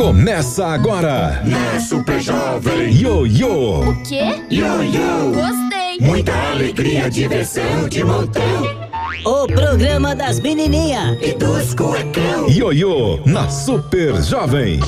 Começa agora. Na Super Jovem. Ioiô. O quê? Ioiô. Gostei. Muita alegria, diversão de montão. O programa das menininhas E dos cuecão. Ioiô na Super Jovem.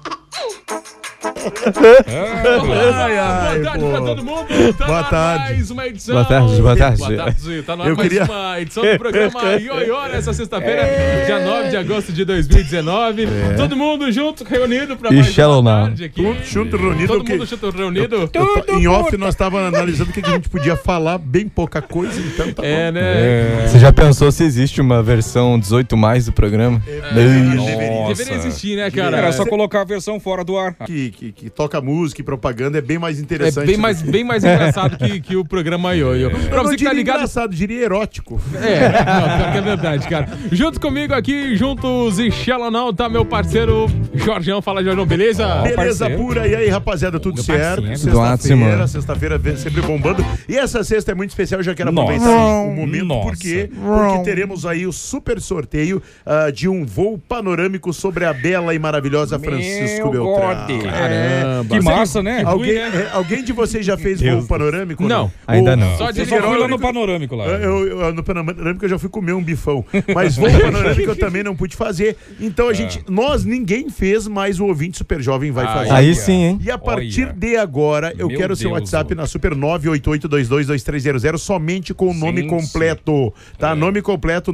Boa tarde pra todo mundo. Tá Boa tarde. Mais uma edição. Boa tarde. Boa tarde. Tá no ar Eu mais queria- uma edição do programa Ioiô nessa sexta-feira, dia 9 de agosto de 2019. Todo mundo junto, reunido pra E mais Shallow uma Now. tarde aqui. Junto, reunido. Todo que- mundo junto, reunido. Em off, nós estávamos analisando o que a gente podia falar, bem pouca coisa, então tá É, bom. né? Você já pensou se existe uma versão 18+ do programa? Deveria existir, né, cara? Era só colocar a versão fora do ar. Que toca música e propaganda é bem mais É interessante. bem mais engraçado que o programa Ioiô. Pra Eu não você que tá diria ligado. engraçado, diria erótico. Pior que é verdade, cara. Junto comigo aqui, juntos e Shallow Now, tá meu parceiro Jorgeão. Fala, Jorgeão, beleza? Beleza parceiro. pura, e aí, rapaziada, tudo certo? Máximo. Sexta-feira vem sempre bombando. E essa sexta é muito especial, já quero Nossa. aproveitar o momento. Nossa. Por quê? Porque teremos aí o super sorteio de um voo panorâmico sobre a bela e maravilhosa Francisco Meu Beltrão. God. Caramba. Que massa, né? Alguém de vocês já fez voo panorâmico? ou Não. Ainda não. Só de Eu só fui lá no panorâmico lá. No panorâmico eu já fui comer um bifão. Mas voo panorâmico eu também não pude fazer. Então ninguém fez, mas o ouvinte super jovem vai fazer. Aí sim, hein? E a partir Olha. de agora, eu Meu quero seu Deus, WhatsApp ô. na Super 988222300 somente com o nome Sim, completo. Tá? Nome completo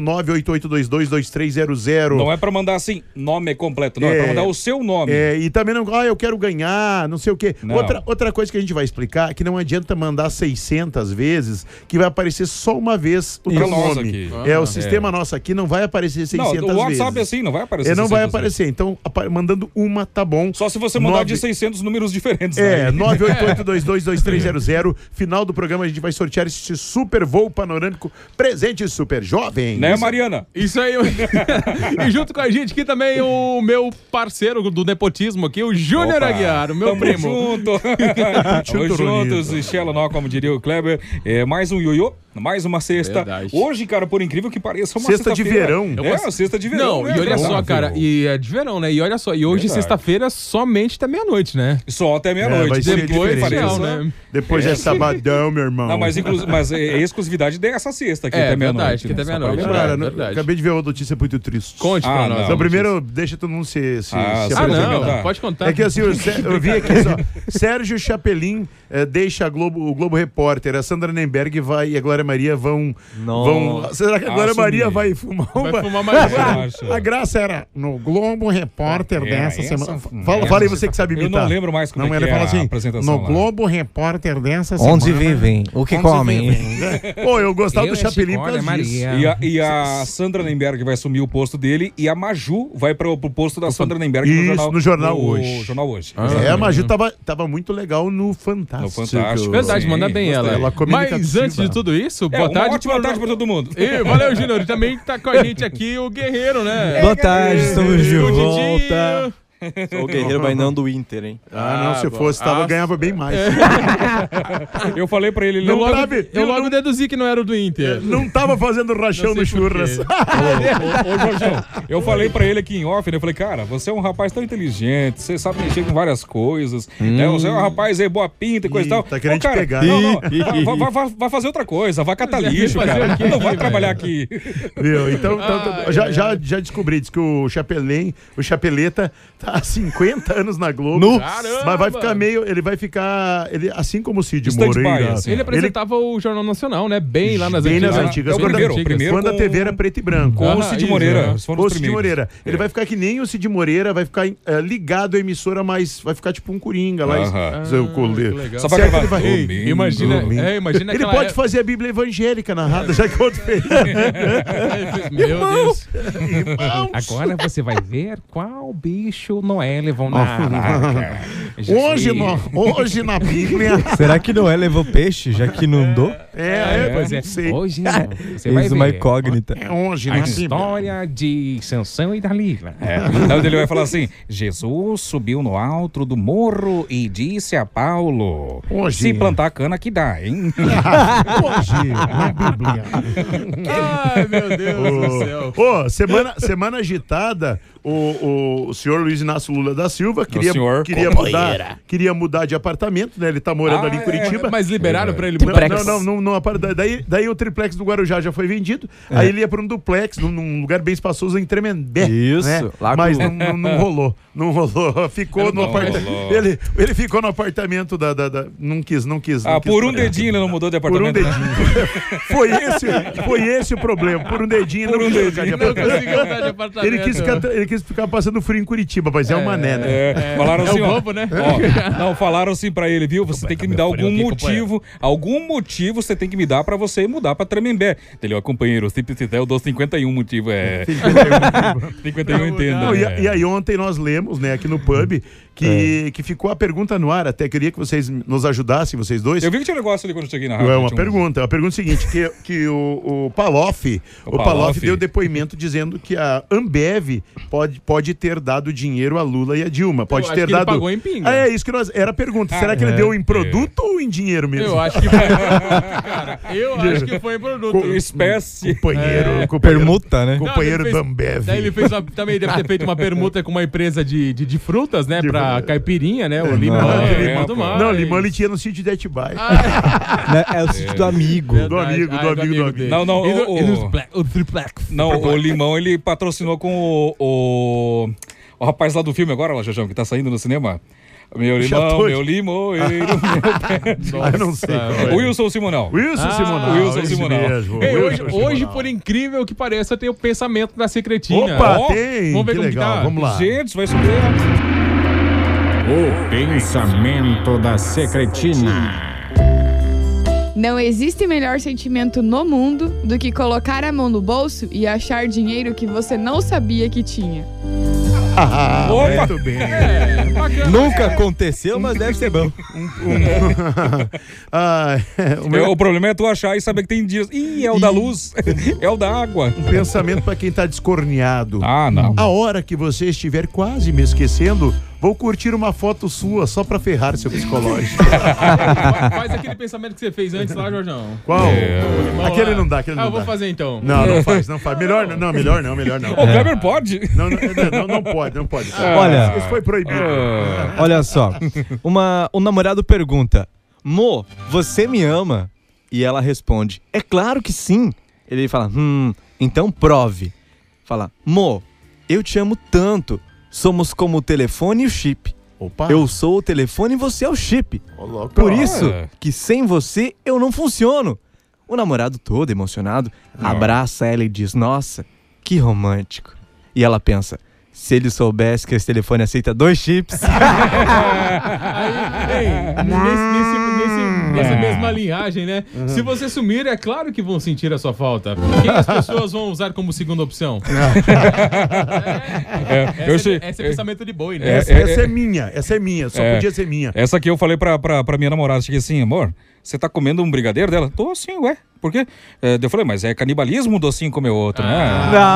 988222300. Não é pra mandar assim, nome completo, não. É pra mandar o seu nome. E também não, eu quero ganhar, não sei o quê. Não. Outra coisa que a gente vai explicar é que não adianta mandar 600 vezes, que vai aparecer só uma vez o teu Nossa, nome. aqui. O sistema nosso aqui não vai aparecer 600 Não, vezes. o WhatsApp assim não vai aparecer. Não vai 600 vezes. aparecer. Então, mandando uma, tá bom. Só se você mandar 9 de 600 números diferentes. É, né? 988222300. Final do programa a gente vai sortear esse super voo panorâmico presente super jovem. Né, Mariana? Isso aí. E junto com a gente aqui também o meu parceiro do nepotismo aqui, o Júnior Opa, Aguiar, o meu tamo primo. junto. Tamo juntos, e Shallow Now, como diria o Kleber. Mais um ioiô, mais uma sexta. Verdade. Hoje, cara, por incrível que pareça, uma Sexta de sexta-feira. verão. Sexta de verão. Não, né? e olha só, Óbvio. cara, e é de verão, né? E olha só, e hoje, Verdade. sexta-feira, somente até meia-noite, né? Só até vai meia-noite. ser Depois, diferente. não, né? Depois é sabadão, meu irmão. Não, mas é exclusividade dessa sexta aqui, É, até verdade, meia-noite. que até Só meia-noite. pra Cara, lembrar. Verdade. acabei de ver uma notícia muito triste. Conte pra Ah, nós. não. Então, primeiro, deixa todo mundo se Ah, apresentar. não, pode contar. É que assim, eu vi aqui só. Sérgio Chapelin deixa o Globo Repórter. A Sandra Nemberg e a Glória Maria vão. Será que a Glória Assumir. Maria vai fumar uma? Vai fumar mais um. Acho. A graça era no Globo Repórter dessa essa- semana. essa- Fala aí você que sabe Eu imitar. não lembro mais como Não, é ele que fala é assim, a apresentação no lá. Globo Repórter dessa semana. Onde vivem? O que Onde comem? vivem? Pô, eu gostava do Chapelin por causa disso. E a Sandra Nemberg vai assumir o posto dele e a Maju vai pro posto da Sandra Nemberg Isso, no Jornal Hoje. No Jornal Hoje. A Maju tava muito legal no Fantástico. No Fantástico. Verdade, Sim, manda bem gostei. ela. Mas comunicativa. antes de tudo isso, boa Uma tarde. ótima tarde pra todo mundo. E valeu, Júnior. E também tá com a gente aqui o Guerreiro, né? Boa tarde, estamos de O Didi. volta. Sou o guerreiro, mas não do Inter, hein? Não, se eu fosse, ganhava bem mais. Eu falei pra ele, Eu não logo, sabe, eu logo deduzi que não era o do Inter. Não tava fazendo rachão Não no sei por churras. quê. Ô, Jorjão, eu falei pra ele aqui em off, né? Eu falei, cara, você é um rapaz tão inteligente, você sabe mexer com várias coisas, né? Você é um rapaz aí, boa pinta e coisa e tal. Tá querendo Ô, cara, te pegar. Não, vai fazer outra coisa, vai catar lixo, fazer cara. o quê Não vai aqui, trabalhar aqui. Viu? Então, já descobri, diz que o Chapeleta tá há 50 anos na Globo. Caramba! Mas vai ficar ele vai ficar, assim como o Cid Stand-by, Moreira. assim. Ele apresentava o Jornal Nacional, né? Bem lá nas Bem antigas. nas antigas. É o Quando primeiro quando a com- TV era preto e branco. Com o Cid isso, Moreira. é. Eles foram O os Cid primeiros. Moreira. Ele vai ficar que nem o Cid Moreira, vai ficar ligado à emissora, mas vai ficar tipo um coringa lá. que legal. Só pra Será que gravar. ele vai- Domingo. Imagina Ele aquela pode fazer a Bíblia evangélica narrada, já que o outro fez. Meu Deus. Irmãos. Agora você vai ver qual bicho Noé levou na arca. Hoje na Bíblia. Será que Noé levou peixe, já que inundou? Pois é. Sei. Hoje, você vai Eis uma ver. incógnita. É hoje A na Bíblia. história de Sansão e Dalila. Então ele vai falar assim: Jesus subiu no alto do morro e disse a Paulo: Hoje. se plantar cana que dá, hein? Hoje na Bíblia. Ai, meu Deus do céu. Semana agitada. O senhor Luiz Inácio Lula da Silva senhor queria mudar de apartamento, né? Ele tá morando ali em Curitiba. Mas liberaram pra ele mudar? Não, daí o triplex do Guarujá já foi vendido. Aí ele ia para um duplex, num lugar bem espaçoso em Tremembé. Isso, né? lá Mas com- não rolou. Não rolou. Ficou no apartamento. Ele ficou no apartamento da. Não quis. Por um dedinho ele não mudou de Por um apartamento. dedinho. Foi esse o problema. Por um dedinho. Por um não quis trocar de dedinho. Não apartamento. conseguiu mudar de apartamento. Ele quis ficar passando frio em Curitiba, mas é um mané, né? Falaram assim, o ó, bobo, né? Não, falaram assim pra ele, viu? Você tem que me dar algum motivo. Algum motivo você tem que me dar pra você mudar pra Tremembé. Ele, ó, companheiro, se precisar eu dou 51 motivos. 51 entendo. Não, e aí ontem nós lemos, né, aqui no pub, que ficou a pergunta no ar, até queria que vocês nos ajudassem, vocês dois. Eu vi que tinha um negócio ali quando eu cheguei na rádio. É uma pergunta. A pergunta é a seguinte, que o Paloff deu depoimento dizendo que a Ambev pode ter dado dinheiro a Lula e a Dilma. Pode acho ter que ele dado. pagou em pinga. É isso que era a pergunta. Será que ele deu em produto ou em dinheiro mesmo? Eu acho que foi cara. Eu acho que foi em produto. Espécie. Companheiro. Permuta, né? Não, Companheiro ele da fez- Ambev. Daí ele também deve ter feito uma permuta com uma empresa de frutas, né? Pra caipirinha, né? O limão e tudo mais. Não, limão ele tinha no sítio de Atibaia. Né? É o sítio do amigo. Do amigo dele. Não, não, o triplex. Não, o Limão ele patrocinou com o rapaz lá do filme agora, Jojão, que tá saindo no cinema. Meu limão, Chateau. meu limoeiro, meu pé. Eu não sei. O Wilson Simonal. Wilson Simonal. Wilson esse Simonal. mesmo, Ei, Wilson hoje, Simonal. por incrível que pareça, tem o pensamento da secretinha. Opa, Ó, tem. vamos ver Que como que legal. tá. Vamos lá. Gente, vai subir. O pensamento da secretina. Não existe melhor sentimento no mundo do que colocar a mão no bolso e achar dinheiro que você não sabia que tinha. Opa! Muito bem. Bacana. Nunca aconteceu, mas deve ser bom. O problema é tu achar e saber que tem dias. Ih, é o da luz. É o da água. Um pensamento para quem tá descorneado. Ah, não. A hora que você estiver quase me esquecendo, vou curtir uma foto sua só pra ferrar seu psicológico. Faz aquele pensamento que você fez antes lá, Jorjão. Qual? Limão Aquele lá. não dá, aquele não eu vou dá. fazer então. Não faz. Melhor não. O Kleber pode. Não pode. Olha. Isso foi proibido. Olha só. Um namorado pergunta: Mo, você me ama? E ela responde: é claro que sim. Ele fala: então prove. Fala: Mo, eu te amo tanto. Somos como o telefone e o chip. Opa. Eu sou o telefone e você é o chip. Ô, louco. Por isso que sem você eu não funciono. O namorado todo emocionado abraça ela e diz: nossa, que romântico. E ela pensa: se ele soubesse que esse telefone aceita 2 chips. Nessa mesma linhagem, né? Se você sumir, é claro que vão sentir a sua falta. Quem as pessoas vão usar como segunda opção? Esse é pensamento de boi, né? Essa é minha. Só podia ser minha. Essa aqui eu falei pra minha namorada. Cheguei assim, amor, você tá comendo um brigadeiro dela? Tô assim, ué. Por quê? Eu falei, mas é canibalismo um docinho comer outro, né?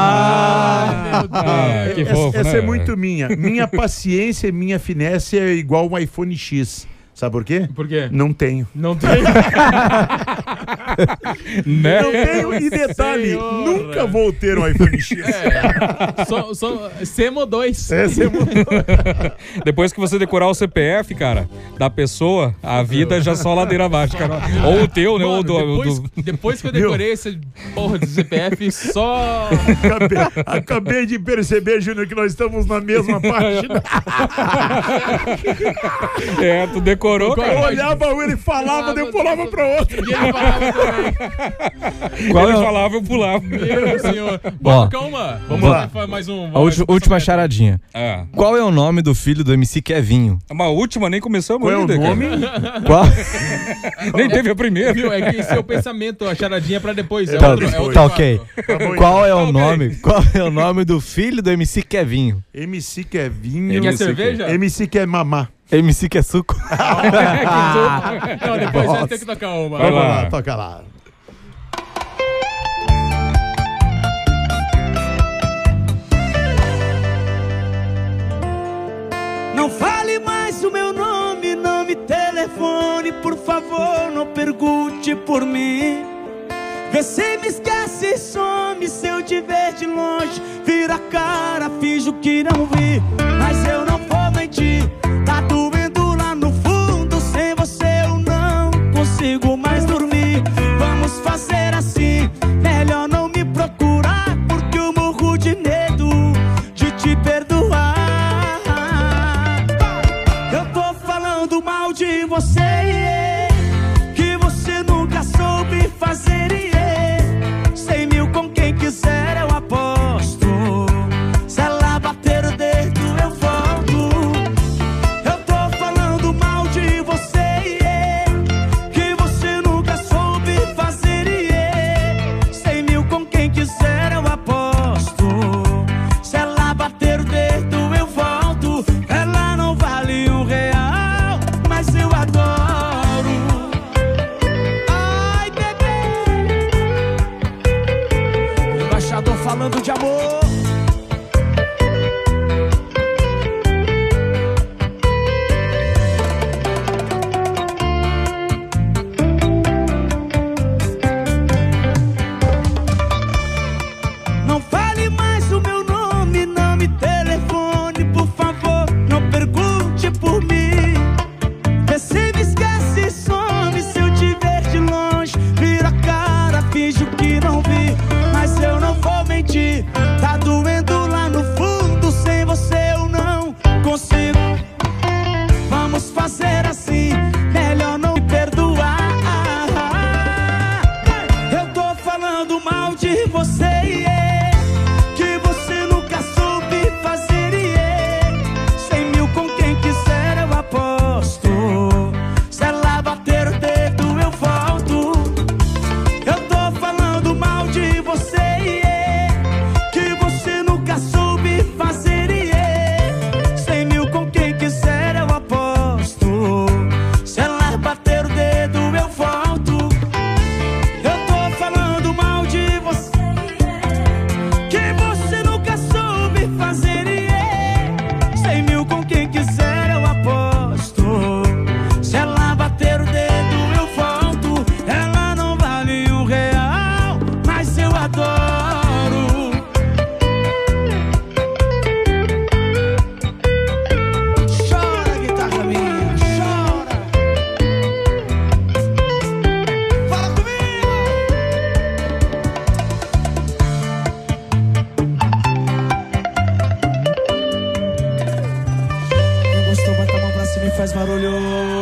Que fofo, Essa né? é muito minha. Minha paciência e minha finesse é igual um iPhone X. Sabe por quê? Por quê? Não tenho. Não tem. Né? Não tenho. E detalhe, Senhora. nunca vou ter um iPhone X. Só Semo 2. Essa é muito... Depois que você decorar o CPF, cara, da pessoa, a vida já só ladeira abaixo, cara. Ou o teu, né? Ou Depois que eu decorei esse porra de CPF, só. Acabei de perceber, Júnior, que nós estamos na mesma página. Tu decorou, cara. Eu olhava ele falava, daí eu pulava pra outro. E ele falava também. Qual ele falava, eu pulava. Meu senhor. Ó, Bom, calma. vamos lá. Mais um. A última charadinha. Ah. Qual é o nome do filho do MC Kevinho? Uma última, nem começamos Qual é o ainda, nome? cara. Qual? Nem teve a primeira. Viu? É que esse é o pensamento, a charadinha é pra depois. É Tá, outro, é outro tá quadro. ok. bom, Qual é o ok. nome? Qual é o nome do filho do MC Kevinho? MC Kevinho. Quer cerveja? MC quer mamar. MC que é suco. Não, depois vai ter que tocar uma. Vamos lá, toca lá. Não fale mais o meu nome, não me telefone, por favor, não pergunte por mim. Vê se me esquece e some, se eu te ver de longe, vira a cara, finjo que não vi. Mas eu não vou mentir, tá doendo lá no fundo, sem você eu não consigo mais dormir. Vamos fazer assim, melhor não me procurar, porque eu morro de medo de te perdoar. Eu tô falando mal de você, que você nunca soube fazer. 100 mil com quem quiser eu aposto, se ela bater o dedo eu volto. Eu tô falando mal de você, que você nunca soube fazer. 100 mil com quem quiser eu aposto, se ela bater o dedo eu volto. Ela não vale R$1, mas eu adoro. Ai, bebê, embaixador falando de amor. Não fale mais o meu nome, não me telefone, por favor, não pergunte por mim. Vê se me esquece e some, se eu te ver de longe, vira a cara, finjo que não vi. Mas eu não vou mentir, tá doendo lá no fundo, sem você eu não consigo. Vamos fazer assim, melhor não me perdoar. Eu tô falando mal de você, que você nunca soube fazer. 100 mil com quem quiser eu aposto, se ela bater o dedo eu volto. Eu tô falando mal de você, que você nunca soube fazer. 100 mil com quem quiser eu aposto, se ela bater o dedo eu volto. Eu tô falando mal de você, que você nunca soube fazer. 100 mil com quem quiser eu aposto, se ela bater o dedo eu volto. Ela não vale R$1, mas eu adoro. Chora, guitarra minha, chora. Fala comigo. Quem gostou, bota a mão pra cima e faz barulho.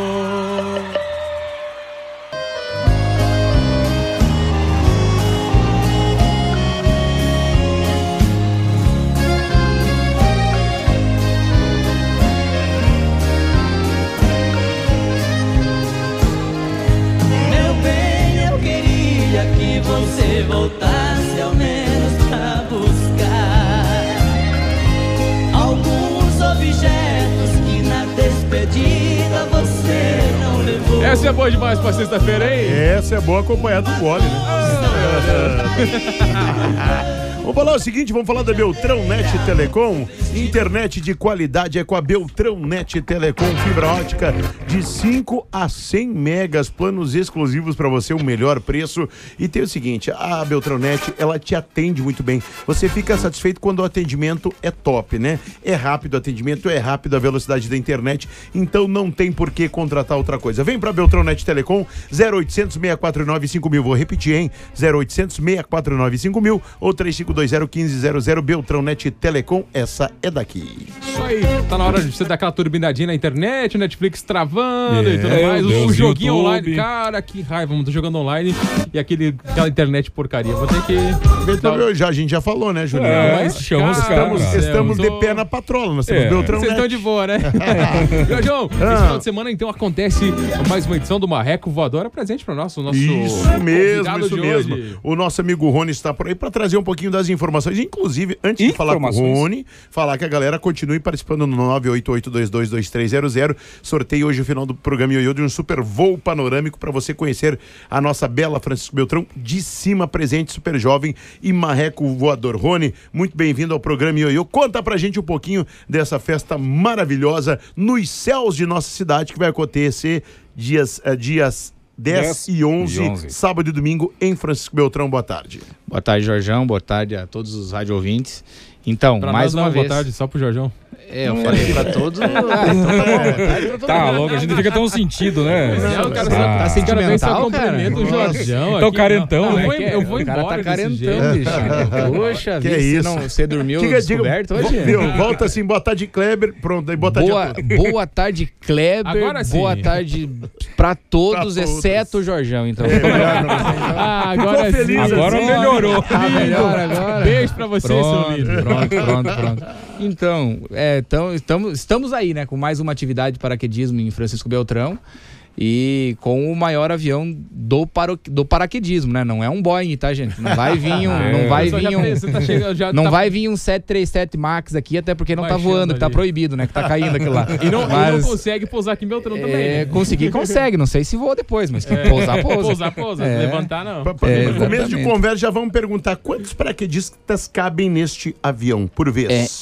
Meu bem, eu queria que você voltasse ao menos pra buscar alguns objetos que na despedida você não levou. Essa é boa demais pra sexta-feira, hein? Essa é boa acompanhada do gole, né? Vamos falar o seguinte, vamos falar da Beltrão.net Telecom. Internet de qualidade é com a Beltrão.net Telecom, fibra ótica de 5 a 100 megas, planos exclusivos para você, o melhor preço. E tem o seguinte, a Beltrão.net, ela te atende muito bem. Você fica satisfeito quando o atendimento é top, né? É rápido o atendimento, é rápido a velocidade da internet, então não tem por que contratar outra coisa. Vem pra Beltrão.net Telecom, 0800 649 5000. Vou repetir, hein? 0800 649 5000 ou 3520-1500. Beltrão.net Telecom, essa é daqui. Isso aí, tá na hora de você dar aquela turbinadinha na internet, o Netflix travando e tudo mais. O joguinho YouTube. online, cara, que raiva, mano. Tô jogando online e aquela internet porcaria. Vou ter que. Então, a gente já falou, né, Julião? Mas chama os caras. Estamos de pé na patrola, nós temos Beltrão.net. Vocês estão de boa, né? João, esse final de semana, então, acontece mais uma edição do Marreco Voadora, presente para o nosso Isso mesmo, convidado isso de mesmo. hoje. O nosso amigo Rony está por aí para trazer um pouquinho das as informações, inclusive, antes de falar com o Rony, falar que a galera continue participando no 988222300. Sorteio hoje, no final do programa Ioiô, de um super voo panorâmico para você conhecer a nossa bela Francisco Beltrão, de cima, presente, super jovem e marreco voador. Rony, muito bem-vindo ao programa Ioiô. Conta pra gente um pouquinho dessa festa maravilhosa nos céus de nossa cidade, que vai acontecer dias 10 e 11, sábado e domingo, em Francisco Beltrão. Boa tarde. Boa tarde, Jorjão. Boa tarde a todos os rádio ouvintes. Então, pra mais nós, uma vez... Boa tarde, só pro Jorjão. Eu falei pra todos. Tá louco, a gente fica tão sentido, né? Não, o cara tá sentimental, cara. O Jorjão. Tão carentão, né? Eu vou embora. O cara tá carentão, bicho. Poxa, que é isso? Você dormiu descoberto hoje? Volta assim, boa tarde, Kleber. Pronto, aí boa tarde a todos. Boa tarde, Kleber. Agora sim. Boa tarde pra todos, exceto o Jorjão, então. Agora sim. Agora melhorou. Tá melhor agora. Beijo pra você, seu lindo. Pronto. Então, estamos aí, né, com mais uma atividade de paraquedismo em Francisco Beltrão e com o maior avião do paraquedismo, né? Não é um Boeing, tá, gente? Não vai vir vai vir um 737 MAX aqui, até porque não tá voando, que tá proibido, né? Que tá caindo aquilo lá. E não consegue pousar aqui em Beltrão também, né? Consegue, não sei se voa depois, mas pousar, pousa. Pousa. Levantar, não. No começo de conversa, já vamos perguntar quantos paraquedistas cabem neste avião, por vez?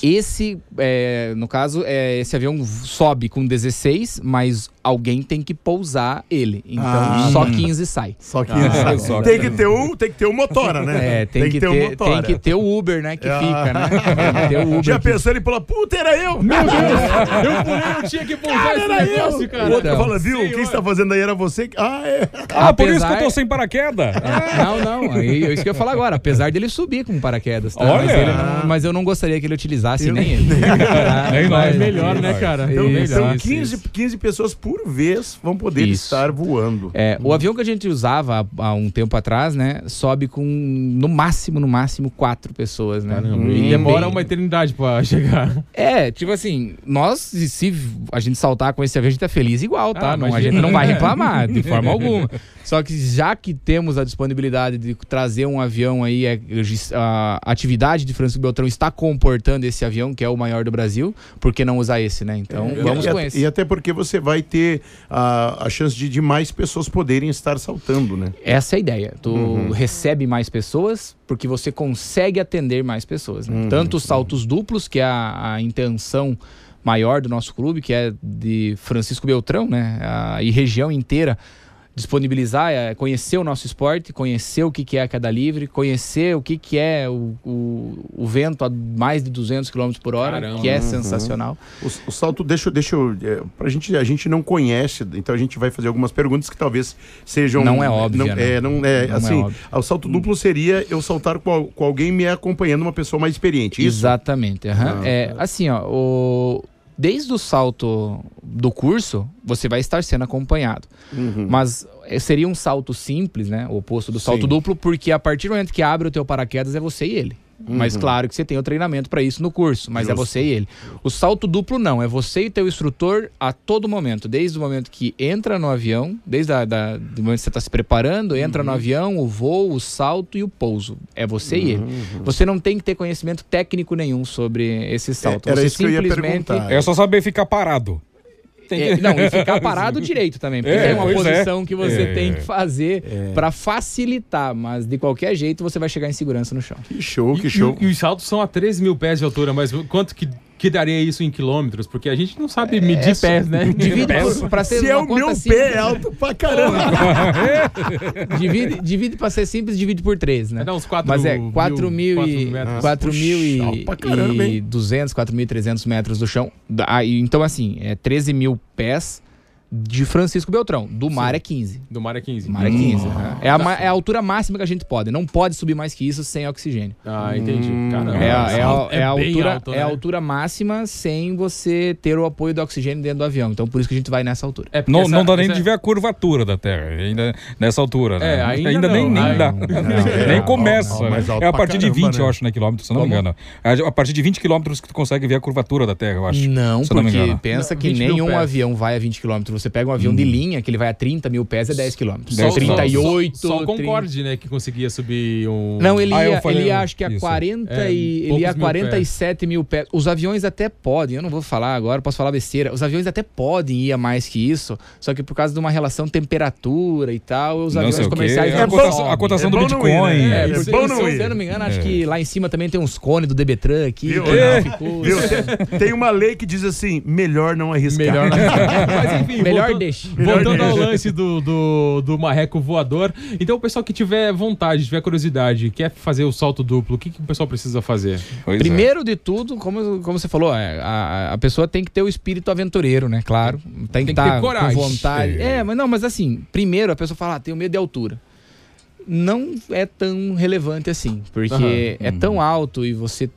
No caso, esse avião sobe com 16, mas alguém tem que pousar ele. Então, só 15 sai. Só 15 sai. Tem que ter o motora, né? Tem que ter o Uber, né? Que fica, né? Tem que ter o Uber. Já pensou ele falou, puta, era eu! Meu Deus! Eu pulei, eu tinha que pousar esse negócio, cara. O outro fala, viu? Quem está fazendo aí era você. Por isso que eu tô sem paraquedas. Não. É isso que eu ia falar agora. Apesar dele subir com paraquedas. Tá? Mas eu não gostaria que ele utilizasse nem ele. É melhor, né, cara? Então, 15 pessoas por vez vão poder estar voando. O avião que a gente usava há um tempo atrás, né, sobe com no máximo 4 pessoas, né? E demora uma eternidade pra chegar. Tipo assim, se a gente saltar com esse avião, a gente tá feliz igual, tá? A gente não vai reclamar de forma alguma. Só que já que temos a disponibilidade de trazer um avião aí, a atividade de Francisco Beltrão está comportando esse avião, que é o maior do Brasil, por que não usar esse, né? Então, vamos com esse. E até porque você vai ter a chance de mais pessoas poderem estar saltando, né? Essa é a ideia. Tu recebe mais pessoas porque você consegue atender mais pessoas, né? Tanto os saltos duplos, que é a intenção maior do nosso clube, que é de Francisco Beltrão, né? E região inteira, disponibilizar, conhecer o nosso esporte, conhecer o que é a queda livre, conhecer o que é o vento a mais de 200 km por hora. Caramba. Que é sensacional. O salto, deixa eu a gente não conhece, então a gente vai fazer algumas perguntas que talvez sejam... Não é óbvio, o salto duplo seria eu saltar com alguém me acompanhando, uma pessoa mais experiente, isso? Exatamente. Desde o salto do curso, você vai estar sendo acompanhado. Mas seria um salto simples, né? O oposto do salto duplo, porque a partir do momento que abre o teu paraquedas é você e ele. Mas claro que você tem o treinamento para isso no curso, mas é você e ele. O salto duplo não, é você e teu instrutor a todo momento, desde o momento que entra no avião, desde do momento que você está se preparando, entra no avião, o voo, o salto e o pouso. É você e ele. Você não tem que ter conhecimento técnico nenhum sobre esse salto. Era você isso que eu ia perguntar. É só saber ficar parado. E ficar parado direito também, porque tem uma posição que você tem que fazer para facilitar, mas de qualquer jeito você vai chegar em segurança no chão. Que show. E os saltos são a 13 mil pés de altura, mas quanto que daria isso em quilômetros? Porque a gente não sabe medir pés, né? Se é o meu pé é alto pra caramba. divide pra ser simples, divide por 3, né? Uns 4 mas 4.200, 4.300 metros do chão. Então, assim, 13 mil pés de Francisco Beltrão. Do mar é 15. Do mar é 15. É a altura máxima que a gente pode. Não pode subir mais que isso sem oxigênio. Entendi. Caramba. É a altura máxima sem você ter o apoio do oxigênio dentro do avião. Então, por isso que a gente vai nessa altura. Não dá nem de ver a curvatura da Terra. Ainda nessa altura, né? Ainda nem dá. Nem começa. É a partir de 20, eu acho, né, quilômetros, se não me engano. A partir de 20 quilômetros que tu consegue ver a curvatura da Terra, eu acho. Não, porque pensa que nenhum avião vai a 20 quilômetros. Você pega um avião de linha, que ele vai a 30 mil pés, é 10 km. Só 38, Só o Concorde, né, que conseguia subir um... Não, ele ia acho que a 40 ele ia a poucos 47 mil pés. Os aviões até podem, eu não vou falar agora, posso falar besteira. Os aviões até podem ir a mais que isso, só que por causa de uma relação temperatura e tal, os aviões comerciais a cotação do Bitcoin. Se eu não me engano, acho que lá em cima também tem uns cones do DBTran aqui. Tem uma lei que diz assim, melhor não arriscar. Melhor não arriscar. Mas enfim, deixa. Voltando ao lance do marreco voador, então o pessoal que tiver vontade, tiver curiosidade, quer fazer o salto duplo, o que o pessoal precisa fazer? Primeiro de tudo, como você falou, a pessoa tem que ter o espírito aventureiro, né? Claro. Tem que ter coragem. Com vontade. Mas assim, primeiro a pessoa fala, tenho medo de altura. Não é tão relevante assim, porque é tão alto e você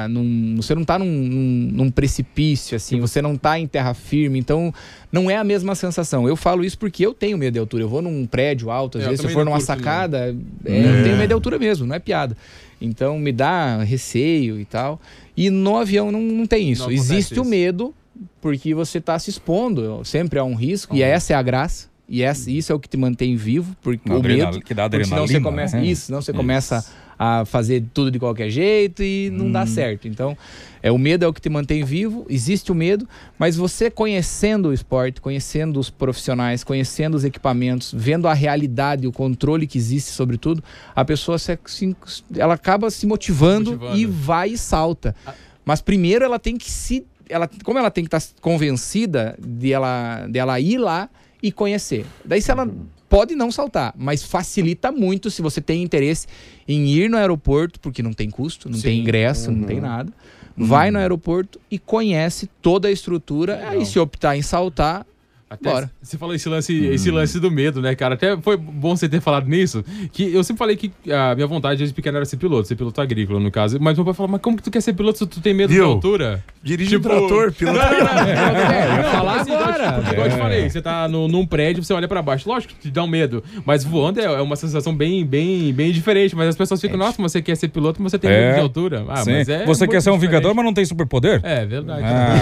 não tá num precipício, assim, você não tá em terra firme, então não é a mesma sensação. Eu falo isso porque eu tenho medo de altura. Eu vou num prédio alto, às vezes, se eu for numa sacada, eu tenho medo de altura mesmo, não é piada. Então me dá receio e tal. E no avião não tem isso. Existe o medo, porque você tá se expondo, sempre há um risco, e essa é a graça. E isso é o que te mantém vivo, porque o medo, que dá adrenalina, senão você começa a fazer tudo de qualquer jeito e não dá certo. Então, o medo é o que te mantém vivo, existe o medo, mas você conhecendo o esporte, conhecendo os profissionais, conhecendo os equipamentos, vendo a realidade, o controle que existe sobre tudo, a pessoa ela acaba se motivando e vai e salta. Mas primeiro ela tem que como ela tem que estar convencida de ela ir lá e conhecer. Daí se ela pode não saltar, mas facilita muito se você tem interesse em ir no aeroporto, porque não tem custo, não tem ingresso, não tem nada. Vai no aeroporto e conhece toda a estrutura, aí se optar em saltar, bora. Você falou esse lance do medo, né, cara? Até foi bom você ter falado nisso, que eu sempre falei que a minha vontade desde pequeno era ser piloto agrícola, no caso. Mas meu pai falou, mas como que tu quer ser piloto se tu tem medo de altura? Dirige um trator, piloto. Eu ia falar agora. Igual eu te falei, você tá num prédio, você olha pra baixo. Lógico que te dá um medo, mas voando é uma sensação bem diferente. Mas as pessoas ficam, nossa, mas você quer ser piloto, mas você tem medo de altura. Mas você quer ser um vingador, mas não tem superpoder? É verdade.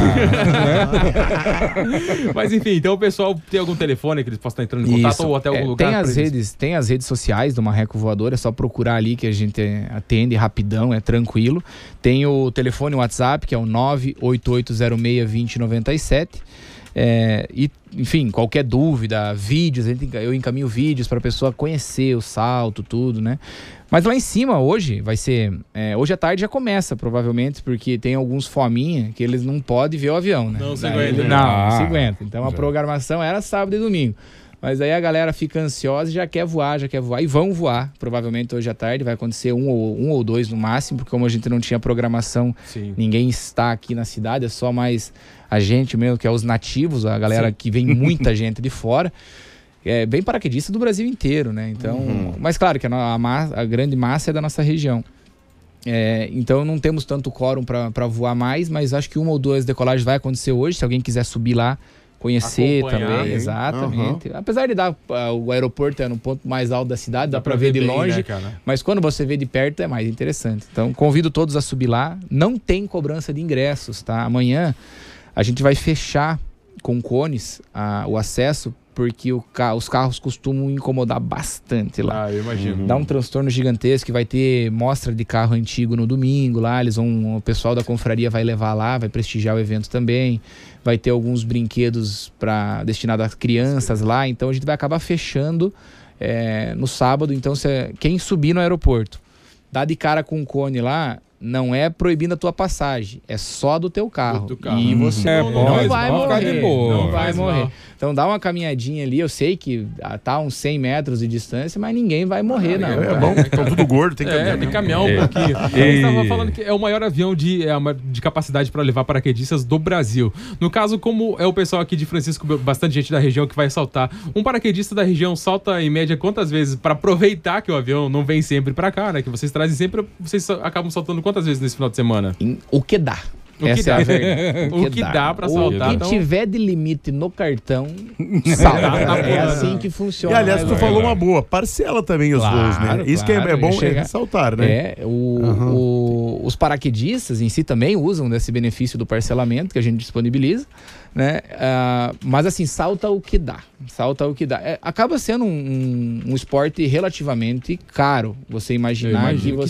Mas enfim, então o pessoal tem algum telefone que eles possam estar entrando em contato ou até algum lugar? Tem as redes sociais do Marreco Voador, é só procurar ali que a gente atende rapidão, é tranquilo. Tem o telefone WhatsApp, que é o 988062097. E, enfim, qualquer dúvida, vídeos, eu encaminho vídeos para a pessoa conhecer o salto, tudo, né? Mas lá em cima, hoje, vai ser... hoje à tarde já começa, provavelmente, porque tem alguns fominha que eles não podem ver o avião, né? Não se aguenta. Não se aguenta. Então a programação era sábado e domingo. Mas aí a galera fica ansiosa e já quer voar. E vão voar, provavelmente hoje à tarde. Vai acontecer um ou dois no máximo, porque como a gente não tinha programação, ninguém está aqui na cidade, é só mais a gente mesmo, que é os nativos, a galera que vem muita gente de fora. Bem paraquedista do Brasil inteiro, né? Então, mas claro que a grande massa é da nossa região. Então não temos tanto quórum para voar mais, mas acho que uma ou duas decolagens vai acontecer hoje, se alguém quiser subir lá, conhecer também, exatamente. Apesar de o aeroporto é no ponto mais alto da cidade, dá para ver de longe, né, mas quando você vê de perto é mais interessante. Então convido todos a subir lá. Não tem cobrança de ingressos, tá? Amanhã a gente vai fechar com cones o acesso, porque os carros costumam incomodar bastante lá. Eu imagino. Dá um transtorno gigantesco, que vai ter mostra de carro antigo no domingo lá, o pessoal da confraria vai levar lá, vai prestigiar o evento também, vai ter alguns brinquedos destinados às crianças lá, então a gente vai acabar fechando no sábado. Então quem subir no aeroporto, dá de cara com o cone lá, não é proibindo a tua passagem, é só do teu carro. E você não vai morrer. Não vai morrer. Então dá uma caminhadinha ali, eu sei que tá uns 100 metros de distância, mas ninguém vai morrer, não. É bom, estão tudo gordo, tem que caminhar. Tem que caminhar um pouquinho. Você estava falando que é o maior avião de capacidade para levar paraquedistas do Brasil. No caso, como é o pessoal aqui de Francisco, bastante gente da região que vai saltar, um paraquedista da região salta em média quantas vezes para aproveitar que o avião não vem sempre para cá, né? Que vocês trazem sempre, vocês acabam saltando quantas vezes nesse final de semana? O que dá. Essa é a verdade. O que dá pra saltar. O que tiver de limite no cartão, salta. É assim que funciona. E aliás, tu falou uma boa, parcela também os voos, né? Isso que é bom ressaltar, né? Os paraquedistas em si também usam desse benefício do parcelamento que a gente disponibiliza, né? Mas assim, salta o que dá. Acaba sendo um esporte relativamente caro. Você imaginar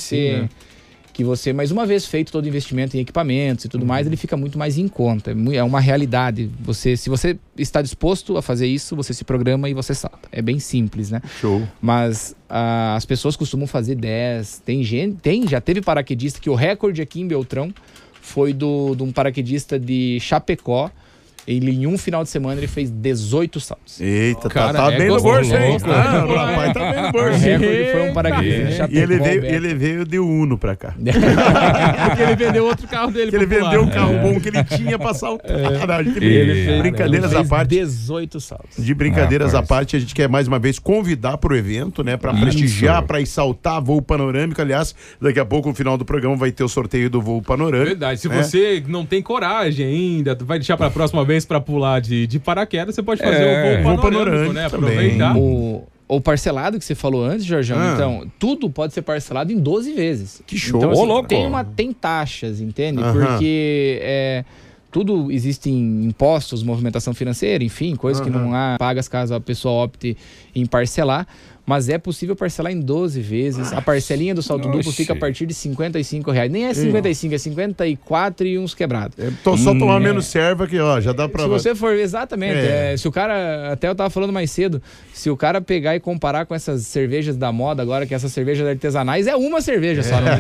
que você, mais uma vez feito todo o investimento em equipamentos e tudo mais, ele fica muito mais em conta. É uma realidade. Se você está disposto a fazer isso, você se programa e você salta. É bem simples, né? Show. Mas as pessoas costumam fazer 10. Já teve paraquedista que o recorde aqui em Beltrão foi de um paraquedista de Chapecó. Ele, em um final de semana, ele fez 18 saltos. Eita, tá bem no bolso, hein? O rapaz tá bem no bolso. O recorde foi um paraquedista de Chapecó. E ele veio de Uno pra cá. Porque ele vendeu outro carro dele. Ele vendeu um carro bom que ele tinha pra saltar. Brincadeiras à parte. 18 saltos. De brincadeiras à parte, a gente quer mais uma vez convidar pro evento, né? Pra prestigiar, pra ir saltar voo panorâmico. Aliás, daqui a pouco, no final do programa, vai ter o sorteio do voo panorâmico. Verdade. Se você não tem coragem ainda, vai deixar pra próxima vez pra pular de paraquedas, você pode fazer o voo panorâmico, né? Aproveitar. O parcelado que você falou antes, Jorjão, então, tudo pode ser parcelado em 12 vezes. Que show. Então, assim, tem taxas, entende? Porque tudo existe em impostos, movimentação financeira, enfim, coisas que não há pagas caso a pessoa opte em parcelar. Mas é possível parcelar em 12 vezes. A parcelinha do salto duplo fica a partir de R$55. Nem é 55, é 54 e uns quebrados. Só tomar menos serva que, ó, já dá pra... Se você for, exatamente. Se o cara, até eu tava falando mais cedo, se o cara pegar e comparar com essas cervejas da moda agora, que essas cervejas artesanais, é uma cerveja só, não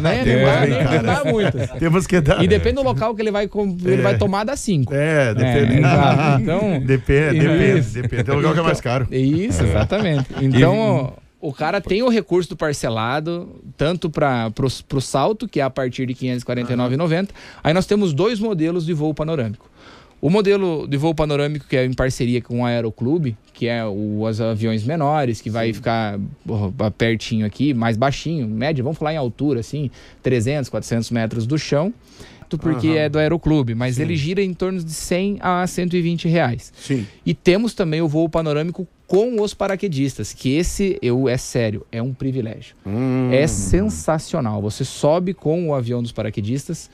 dá muitas. Temos que dar. E depende do local que ele vai tomar, dá 5. Depende. Então, depende. Tem lugar que é mais caro. Isso, exatamente. Então... O cara tem o recurso do parcelado, tanto para o salto, que é a partir de R$ 549,90. Aí nós temos 2 modelos de voo panorâmico. O modelo de voo panorâmico, que é em parceria com o Aeroclube, que é os aviões menores, que vai ficar pertinho aqui, mais baixinho, média, vamos falar em altura, assim, 300, 400 metros do chão, porque é do Aeroclube, mas ele gira em torno de R$100 a R$120. Sim. E temos também o voo panorâmico com os paraquedistas, que é sério, é um privilégio. É sensacional. Você sobe com o avião dos paraquedistas,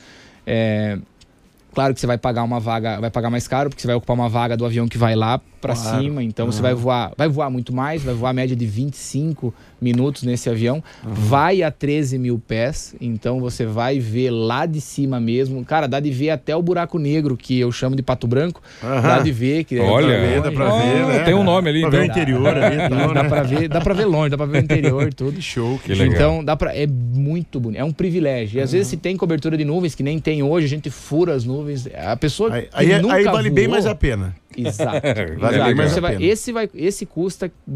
claro que você vai pagar uma vaga, vai pagar mais caro, porque você vai ocupar uma vaga do avião que vai lá para cima, então você vai voar muito mais, vai voar a média de 25 minutos nesse avião, vai a 13 mil pés, então você vai ver lá de cima mesmo, cara, dá de ver até o buraco negro, que eu chamo de Pato Branco, dá de ver, que olha, dá pra ver, né? Tem um nome ali, dá pra ver o interior ali, dá pra ver longe, dá pra ver o interior, tudo. Show, que legal. Então, é muito bonito, é um privilégio, e às vezes se tem cobertura de nuvens, que nem tem hoje, a gente fura as nuvens, a pessoa aí vale bem mais a pena. Exato. Vale bem mais a pena. Esse custa R$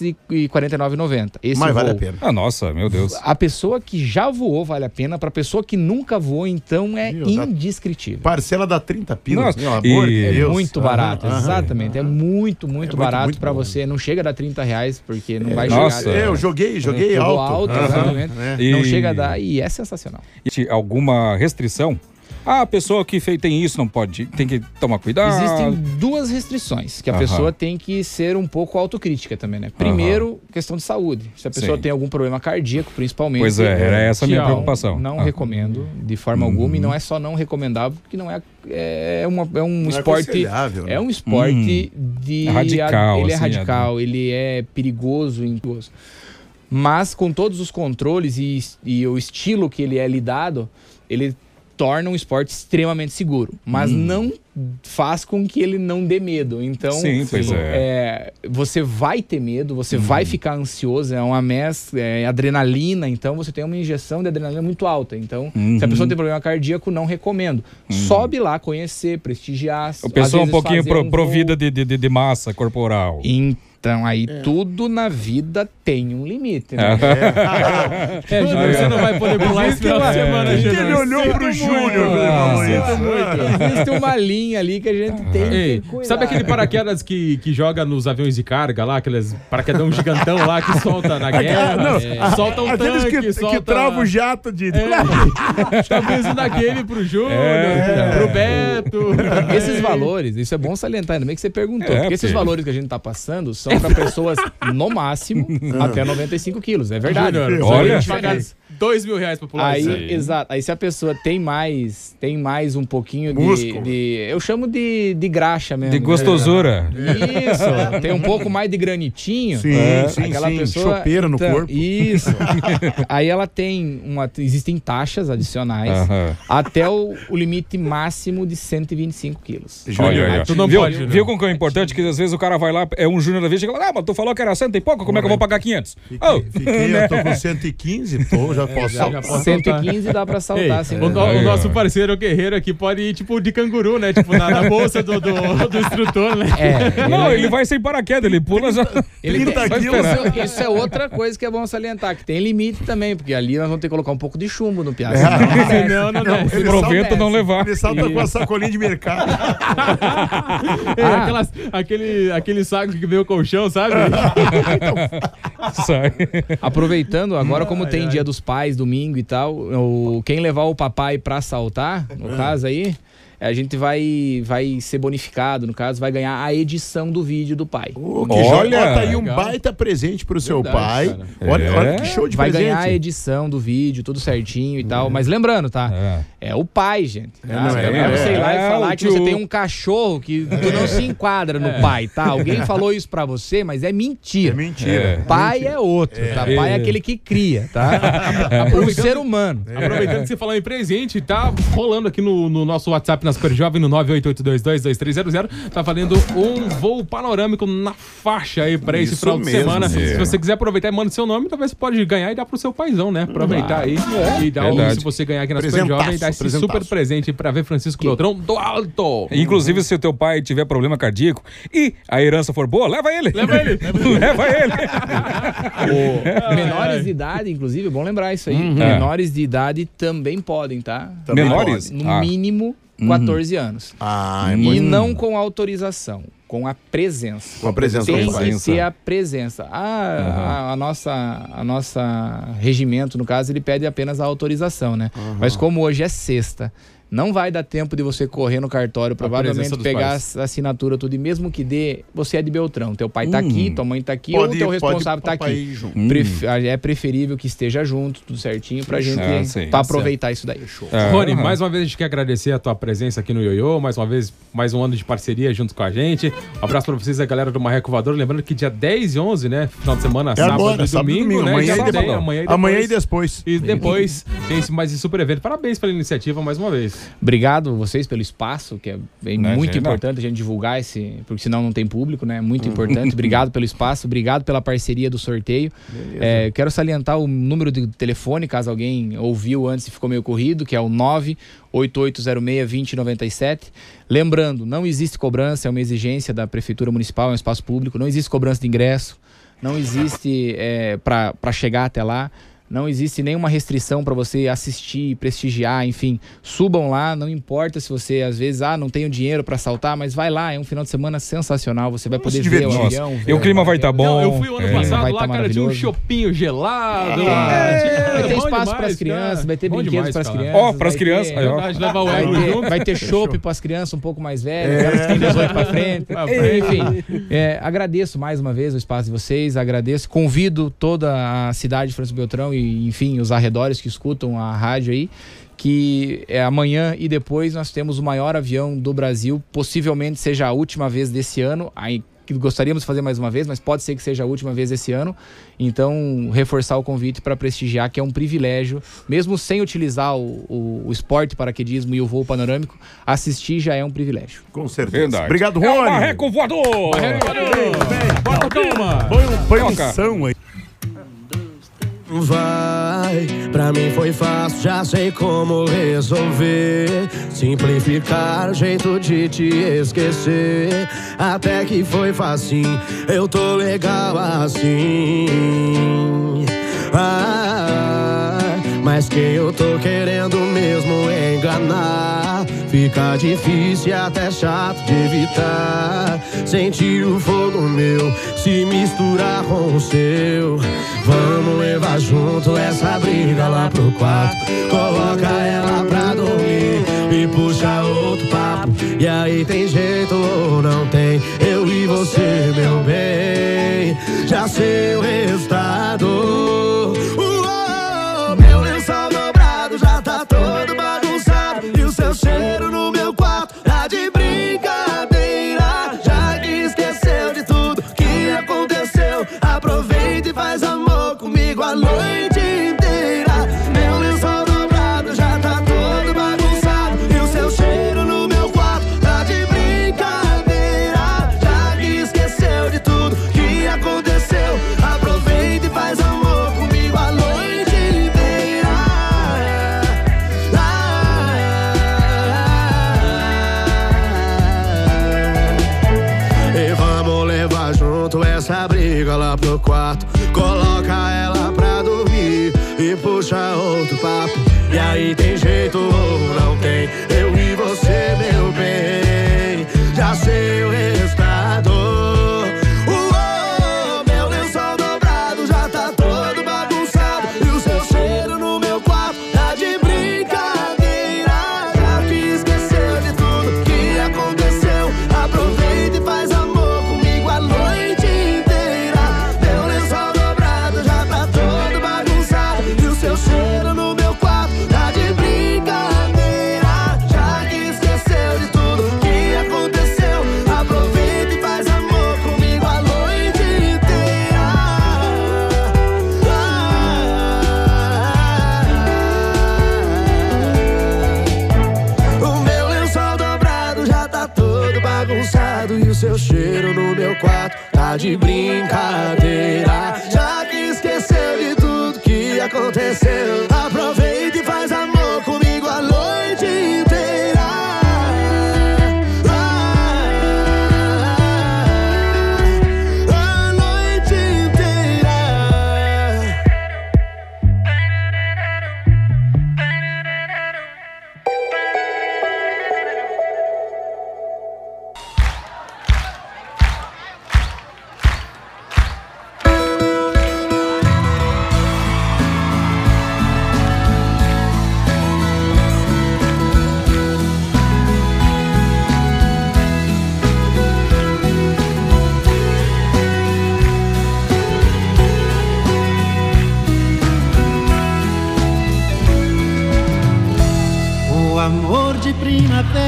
249,90. Mas vale a pena. Nossa, meu Deus. A pessoa que já voou vale a pena, pra pessoa que nunca voou, então é indescritível. Parcela dá 30 pila. Nossa, meu amor de Deus. É muito barato, exatamente. É muito barato pra você. Não chega a dar R$30, porque não vai chegar. Eu joguei alto. Exatamente. Não chega a dar e é sensacional. E alguma restrição? A pessoa que tem isso não pode, tem que tomar cuidado. Existem 2 restrições, que a pessoa tem que ser um pouco autocrítica também, né? Primeiro, questão de saúde. Se a pessoa tem algum problema cardíaco, principalmente. Pois era essa a minha preocupação. Não recomendo de forma alguma, e não é só não recomendável, porque não é um esporte. É um esporte radical. Ele é radical, ele é perigoso. Mas com todos os controles e o estilo que ele é lidado, ele torna um esporte extremamente seguro, mas não faz com que ele não dê medo. Então, você vai ter medo, você vai ficar ansioso, é uma adrenalina, então você tem uma injeção de adrenalina muito alta. Então, se a pessoa tem problema cardíaco, não recomendo. Sobe lá, conhecer, prestigiar. A pessoa um pouquinho provida de massa corporal. Então aí tudo na vida tem um limite, né? Júnior, você não vai poder pular esse final de semana, Júnior. Ele olhou pro Júnior, Existe uma linha ali que a gente tem que cuidar. Sabe aquele paraquedas que joga nos aviões de carga lá, aqueles paraquedão gigantão lá que solta na guerra? Solta um aqueles tanque, que trava o jato de... Talvez um daquele pro Júnior, pro Beto. Esses valores, isso é bom salientar, ainda bem que você perguntou. Porque esses valores que a gente tá passando são para pessoas, no máximo, até 95 quilos. É verdade. Júnior, olha, pagar R$2.000 pra pular isso aí. Exato. Aí se a pessoa tem mais um pouquinho de eu chamo de graxa mesmo. De gostosura. Isso. Tem um pouco mais de granitinho. Sim. Aquela pessoa, chopeira no corpo. Isso. Aí ela tem existem taxas adicionais até o limite máximo de 125 quilos. Olha, viu como que é importante? Que às vezes o cara vai lá, é um Júnior da vida, e fala, mas tu falou que era 100 e pouco, como é que eu vou pagar 500? Eu tô com 115, já posso saltar. 115 dá pra saltar. O nosso parceiro guerreiro aqui pode ir tipo de canguru, né? Tipo na bolsa do instrutor, né? Ele vai sem paraquedas, ele pula já. 30 quilos. Isso é outra coisa que é bom salientar, que tem limite também, porque ali nós vamos ter que colocar um pouco de chumbo no piazza. Não. Provento não levar. Ele salta com a sacolinha de mercado. Aquele saco que veio o colchão, sabe? Aproveitando, agora como tem Dia dos Pais, domingo e tal, quem levar o papai pra saltar, no caso aí, a gente vai ser bonificado, no caso, vai ganhar a edição do vídeo do pai. Olha, tá aí um baita presente pro seu pai. Olha que show de vai presente. Vai ganhar a edição do vídeo, tudo certinho e tal. Mas lembrando, tá? É o pai, gente. Você ir lá e falar que você tem um cachorro que tu não se enquadra no pai, tá? Alguém falou isso pra você, mas é mentira. É mentira. Pai é outro, tá? Pai é aquele que cria, tá? O ser humano. Aproveitando que você falou em presente, tá rolando aqui no nosso WhatsApp na Super Jovem, no 988222300, tá valendo um voo panorâmico na faixa aí pra esse final de semana. Se você quiser aproveitar e manda seu nome, talvez você pode ganhar e dar pro seu paizão, né? Aproveitar aí e dar se você ganhar aqui na Super Jovem, dar esse super presente pra ver Francisco Beltrão do Alto. Inclusive, se o teu pai tiver problema cardíaco e a herança for boa, leva ele. Leva ele. Menores de idade, inclusive, é bom lembrar isso aí. Menores de idade também podem, tá? Menores? No mínimo 14 anos. E não com autorização, com a presença. Com a presença. Tem que ter a presença. A nossa regimento, no caso, ele pede apenas a autorização, né? Mas como hoje é sexta, não vai dar tempo de você correr no cartório, provavelmente pegar a assinatura tudo, e mesmo que dê, você é de Beltrão. Teu pai tá aqui, tua mãe tá aqui, ou teu responsável tá aqui. É preferível que esteja junto, tudo certinho, pra gente aproveitar isso daí. Rony, mais uma vez a gente quer agradecer a tua presença aqui no Ioiô, mais uma vez, mais um ano de parceria junto com a gente. Um abraço pra vocês, a galera do Marreco Voador. Lembrando que dia 10 e 11, né? Final de semana, sábado e domingo, né? Amanhã e depois. E depois tem mais esse super evento. Parabéns pela iniciativa mais uma vez. Obrigado vocês pelo espaço, que é muito importante a gente divulgar porque senão não tem público, né? Muito importante. Obrigado pelo espaço, obrigado pela parceria do sorteio. Quero salientar o número de telefone, caso alguém ouviu antes e ficou meio corrido, que é o 98806-2097. Lembrando, não existe cobrança, é uma exigência da Prefeitura Municipal, é um espaço público, não existe cobrança de ingresso, não existe para chegar até lá. Não existe nenhuma restrição para você assistir, prestigiar, enfim. Subam lá, não importa se você, às vezes, não tenho dinheiro para saltar, mas vai lá, é um final de semana sensacional, você vai poder ver o avião. E o clima vai estar bom. Eu fui o ano passado lá, cara, tinha um chopinho gelado. Vai ter espaço para as crianças, vai ter brinquedos para as crianças. Para as crianças. Vai ter chopp para as crianças um pouco mais velhas, elas que têm 18 para frente. Enfim, agradeço mais uma vez o espaço de vocês, convido toda a cidade de Francisco Beltrão e, enfim, os arredores que escutam a rádio aí, que amanhã e depois nós temos o maior avião do Brasil, possivelmente seja a última vez desse ano, aí que gostaríamos de fazer mais uma vez, mas pode ser que seja a última vez esse ano. Então, reforçar o convite para prestigiar, que é um privilégio, mesmo sem utilizar o esporte paraquedismo e o voo panorâmico, assistir já é um privilégio. Com certeza. Obrigado, Rony. Marreco Voador! Bota calma. Põe um som aí. Vai, pra mim foi fácil, já sei como resolver. Simplificar, jeito de te esquecer. Até que foi facinho, eu tô legal assim. Mas quem eu tô querendo mesmo é enganar. Fica difícil e até chato de evitar. Sentir o fogo meu se misturar com o seu. Vamos levar junto essa briga lá pro quarto. Coloca ela pra dormir e puxa outro papo. E aí tem jeito ou não tem? Eu e você, meu bem, já sei o resultado. Meu lençol dobrado já tá todo bagunçado. E o seu cheiro no meu quarto tá de brincadeira. Já que esqueceu de tudo que aconteceu, aproveita e faz amor comigo a noite inteira. Meu lençol dobrado já tá todo bagunçado. E o seu cheiro no meu quarto tá de brincadeira. Já que esqueceu de tudo que aconteceu, aproveita e faz amor comigo a noite inteira. E vamos levar junto essa briga lá pro quarto. Coloca ela pra dormir e puxa outro papo. E aí tem jeito ou não tem? Eu e você, meu bem, já sei o resultado. Meu lençol dobrado já tá todo bagunçado. E o seu cheiro no meu quarto tá de brincadeira. Já que esqueceu de tudo que aconteceu, aproveita e faz amor comigo a noite inteira. Meu lençol dobrado já tá todo bagunçado. E o seu cheiro no meu quarto tá de brincadeira. Já que esqueceu de tudo que aconteceu, aproveita e faz amor comigo a noite inteira. O meu lençol dobrado já tá todo bagunçado. E o seu cheiro no meu quarto tá de brincadeira. Já que esqueceu de tudo que aconteceu, aproveita e faz amor comigo a noite inteira. A noite inteira. O amor de primavera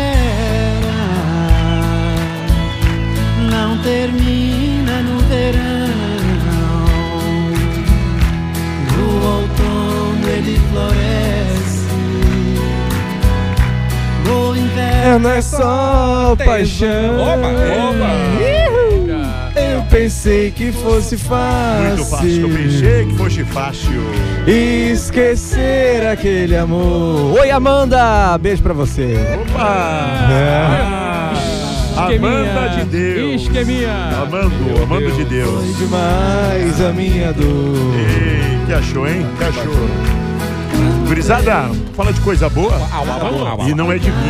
não termina no verão. No outono ele floresce. No inverno É só paixão. Opa, opa. Eu pensei que fosse fácil. Muito fácil, eu pensei que fosse fácil. Esquecer aquele amor. Oi, Amanda! Beijo pra você. Opa! Amanda de Deus. Esqueminha. Amando de Deus. Foi demais a minha dor. Ei, que achou, hein? Que achou? Gurizada, fala de coisa boa. E não é de mim.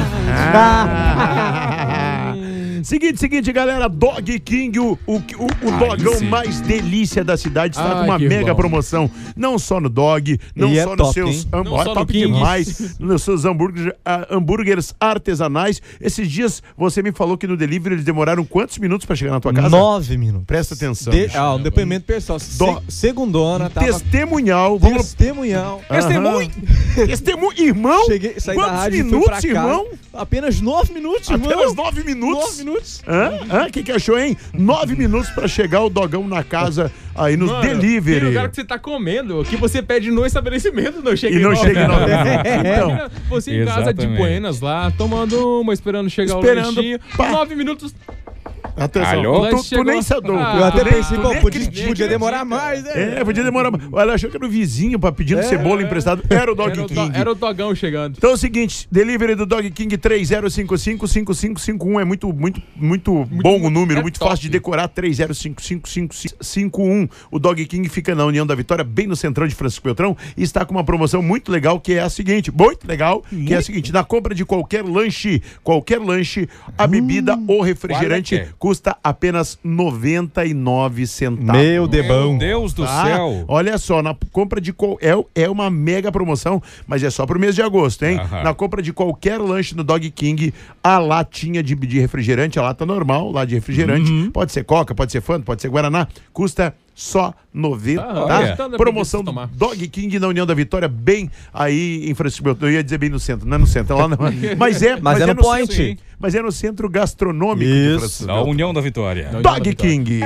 Seguinte, galera, Dog King, o dogão sim. mais delícia da cidade, está com Ai, uma que mega bom. promoção. Não só no Dog, não E só é nos top, seus hein? Não só no top Kings. demais, nos seus hambúrgueres artesanais. Esses dias você me falou que no delivery eles demoraram quantos minutos para chegar na tua casa? 9 minutos. Presta atenção. Um depoimento pessoal. Segundona, tava... Testemunhal. Vamos Testemunhal. Testemunho, irmão. Cheguei, saí da Quantos rádio e fui minutos, pra cá. irmão? Apenas 9 minutos, irmão. Apenas 9 minutos? 9 minutos. O que achou, hein? 9 minutos pra chegar o dogão na casa aí nos Mano, delivery. Tem lugar que você tá comendo, que você pede no estabelecimento, não chega E não chega em 9 Então, minutos. você em casa de Exatamente. buenas lá, tomando uma, esperando chegar o lanchinho. 9 minutos... Atenção. Alô? Tu nem se adou. Eu até pensei, pô, podia podia demorar mais, né? podia demorar mais. Olha, achou que era o vizinho pedindo cebola emprestado. Era o Dog King. Era o Dogão chegando. Então é o seguinte, delivery do Dog King 3055-5551 é muito bom o número, muito fácil de decorar, 3055-5551. O Dog King fica na União da Vitória, bem no centrão de Francisco Beltrão, e está com uma promoção muito legal, que é a seguinte, que é a seguinte, na compra de qualquer lanche, a bebida ou refrigerante custa apenas 99 centavos. Meu debão. Meu Deus do céu. Olha só, na compra de é uma mega promoção, mas é só pro mês de agosto, hein? Na compra de qualquer lanche no Dog King, a latinha de refrigerante, a lata normal lá de refrigerante, pode ser Coca, pode ser Fanta, pode ser Guaraná, custa só 90, tá? Promoção do Dog King na União da Vitória, bem aí em Francisco Beltrão. Eu ia dizer bem no centro, não é no centro, é lá não. Mas é no Point. Centro, mas é no centro gastronômico de Francisco da União da Vitória. Dog King.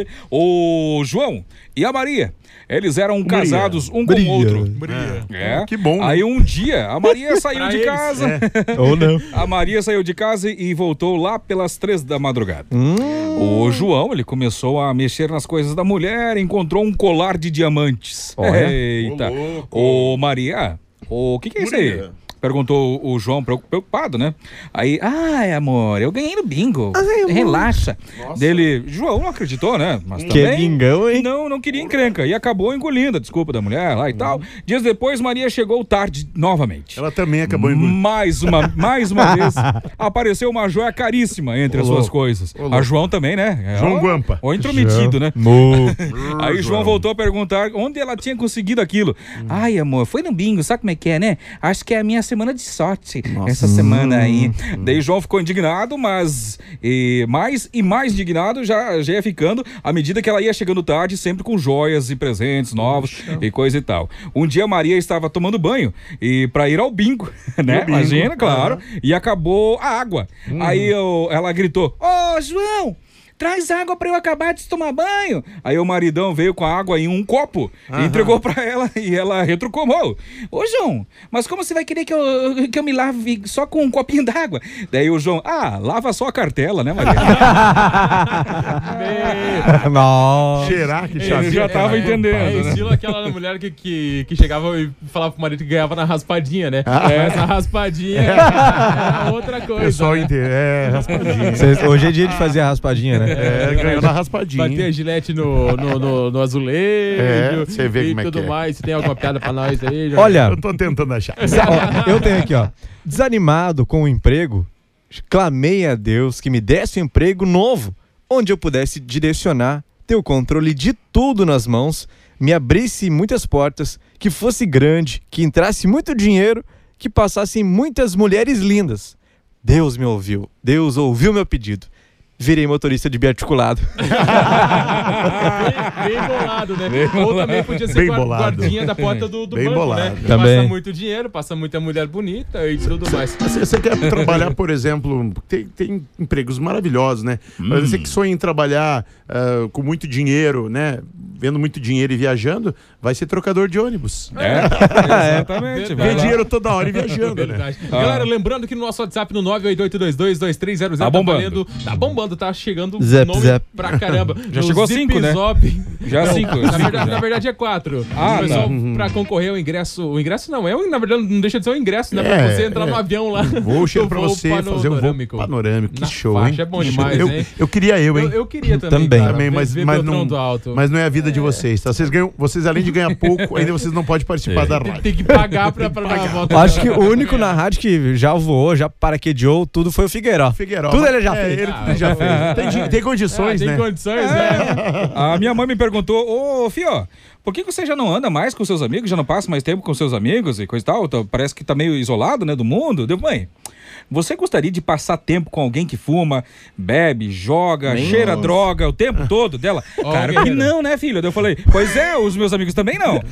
O João e a Maria, eles eram casados um com o outro. Que bom. Aí um dia, a Maria saiu de casa. Ou não. A Maria saiu de casa e voltou lá pelas 3 da madrugada. O João, ele começou a mexer nas coisas da mulher, encontrou um colar de diamantes. Eita. Ô Maria, o que é isso aí? Perguntou o João, preocupado, né? Aí, amor, eu ganhei no bingo. Relaxa. Dele, João não acreditou, né? Mas que também bingão, hein? Não queria encrenca. E acabou engolindo a desculpa da mulher lá e tal. Dias depois, Maria chegou tarde novamente. Ela também acabou engolindo. Mais uma vez, apareceu uma joia caríssima entre as suas coisas. A João também, né? João Guampa. Ou intrometido, né? Aí João voltou a perguntar onde ela tinha conseguido aquilo. Ai, amor, foi no bingo, sabe como é que é, né? Acho que é a minha semana de sorte. Essa semana aí. Daí João ficou indignado, mas mais indignado já ia ficando à medida que ela ia chegando tarde, sempre com joias e presentes novos e coisa e tal. Um dia Maria estava tomando banho e para ir ao bingo, né? Imagina, claro. E acabou a água. Aí ela gritou: Ô, João! Traz água pra eu acabar de tomar banho. Aí o maridão veio com a água em um copo e entregou pra ela e ela retrucou. Ô, João, mas como você vai querer que eu me lave só com um copinho d'água? Daí o João, lava só a cartela, né, Maria? Nossa. Será que ele já tava entendendo, né? Estilo aquela mulher que chegava e falava pro marido que ganhava na raspadinha, né? Essa raspadinha é outra coisa. Pessoal inteiro, raspadinha. Hoje é dia de fazer a raspadinha, né? Ganhou na raspadinha. Bater a gilete no azulejo. Você vê como é que tudo mais. Se tem alguma piada pra nós aí. Olha, eu tô tentando achar. Eu tenho aqui, desanimado com o emprego, clamei a Deus que me desse um emprego novo, onde eu pudesse direcionar, ter o controle de tudo nas mãos, me abrisse muitas portas, que fosse grande, que entrasse muito dinheiro, que passassem muitas mulheres lindas. Deus me ouviu. Deus ouviu meu pedido. Virei motorista de biarticulado. Bem bolado, né? Ou também podia ser guardinha da porta do banco, bolado, né? Também. Passa muito dinheiro, passa muita mulher bonita e tudo mais. Você quer trabalhar, por exemplo, tem empregos maravilhosos, né? Mas você que sonha em trabalhar com muito dinheiro, né? Vendo muito dinheiro e viajando, vai ser trocador de ônibus. Exatamente. Vê dinheiro toda hora e viajando, né? Galera, lembrando que no nosso WhatsApp no 988222300 tá bombando. Tá bombando, tá chegando nome pra caramba. Já chegou 5, né? Já 5. Na verdade é 4. Pessoal, pra concorrer ao ingresso. O ingresso não, na verdade não deixa de ser um ingresso, né? Pra você entrar no avião lá. Vou pra você fazer um voo panorâmico. Que show, hein? É bom demais, hein? Eu queria hein? Eu queria também. Mas não é a vida de vocês, tá? Vocês além de ganhar pouco, ainda vocês não podem participar da rádio. Tem que pagar pra dar a volta. Acho que o único na rádio que já voou, já paraquedeou, tudo foi o Figueiró. Tudo ele já fez. Ele já fez. Tem condições, né? Tem condições, né? A minha mãe me perguntou, Fio, por que você já não anda mais com seus amigos, já não passa mais tempo com seus amigos e coisa e tal? Parece que tá meio isolado, né, do mundo. Deu, mãe, você gostaria de passar tempo com alguém que fuma, bebe, joga, cheira droga o tempo todo dela? Claro que não, né, filho? Eu falei, pois é, os meus amigos também não.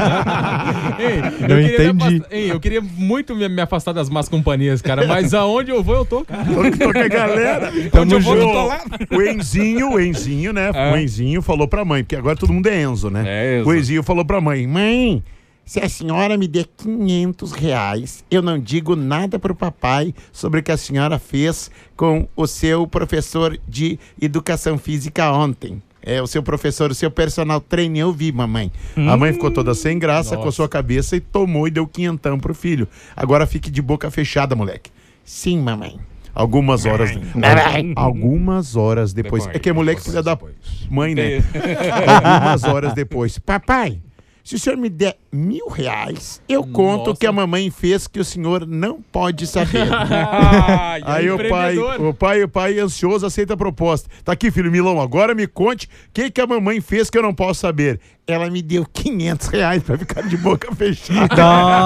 Eu queria muito me afastar das más companhias, cara, mas aonde eu vou, eu tô, cara. Tô com a galera. Onde eu vou, eu tô lá. O Enzinho, né? O Enzinho falou pra mãe, porque agora todo mundo é Enzo, né? O Enzinho falou pra mãe, Se a senhora me der R$500, eu não digo nada pro papai sobre o que a senhora fez com o seu professor de educação física ontem. O seu professor, o seu personal trainer, eu vi, mamãe. A mãe ficou toda sem graça, coçou a cabeça e tomou e deu 500 pro filho. Agora fique de boca fechada, moleque. Sim, mamãe. Algumas horas depois. É que é moleque filha da mãe, né? Algumas horas depois. Papai, se o senhor me der R$1.000, eu conto o que a mamãe fez que o senhor não pode saber. Aí o pai ansioso aceita a proposta. Tá aqui, filho Milão, agora me conte o que a mamãe fez que eu não posso saber. Ela me deu R$500 pra ficar de boca fechada.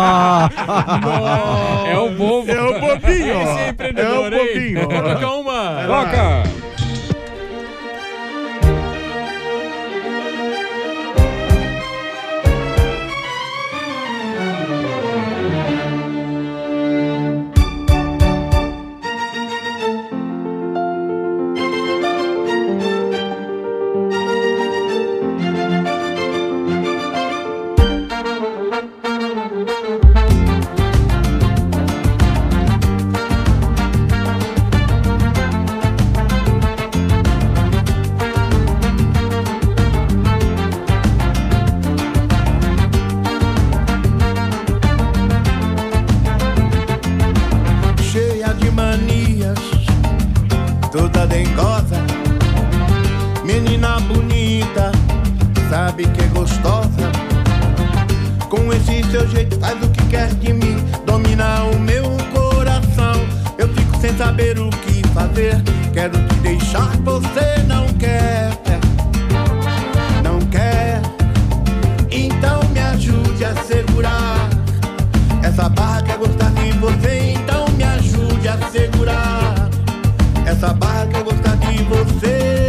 É o bobo. É o bobinho. Esse é empreendedor, é o bobinho. Vou tocar uma. Toca! toda dengosa, menina bonita, sabe que é gostosa. Com esse seu jeito faz o que quer de mim, domina o meu coração. Eu fico sem saber o que fazer, quero te deixar, você não quer, não quer. Então me ajude a segurar essa barra, quer gostar de você, então me ajude a segurar essa barra, quer gostar de você.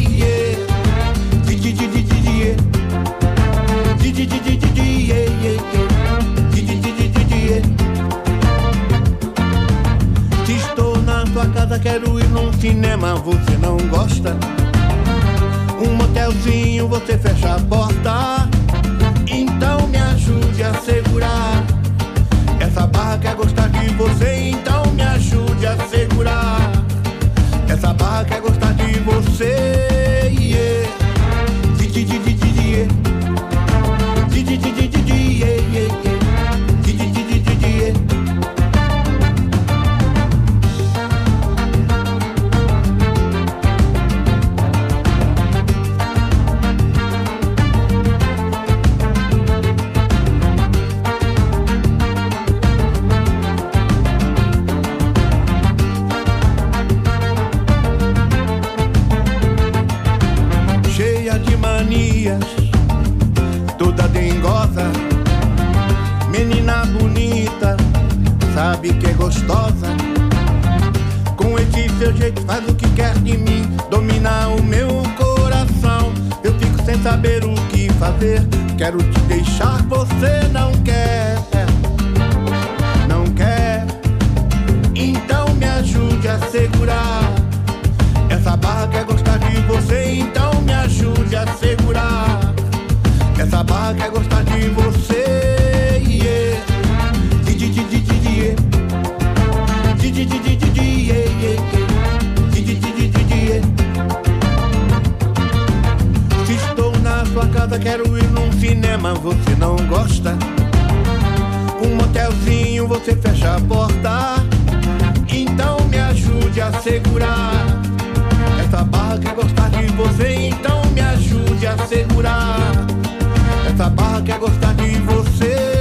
Se estou na sua casa, quero ir num cinema, você não gosta? Um motelzinho, você fecha a porta. Então me ajude a segurar essa barra, quer gostar de você, então me ajude a segurar essa barra, quer gostar de você. Toda dengosa, menina bonita, sabe que é gostosa. Com esse seu jeito faz o que quer de mim, domina o meu coração. Eu fico sem saber o que fazer, quero te deixar, você não quer, não quer. Então me ajude a segurar essa barra, quer gostar de você, então me ajude a segurar essa barra, quer gostar de você. Se estou na sua casa, quero ir num cinema, você não gosta? Um motelzinho, você fecha a porta. Então me ajude a segurar essa barra, quer gostar de você, então me ajude a segurar essa barra, quer gostar de você.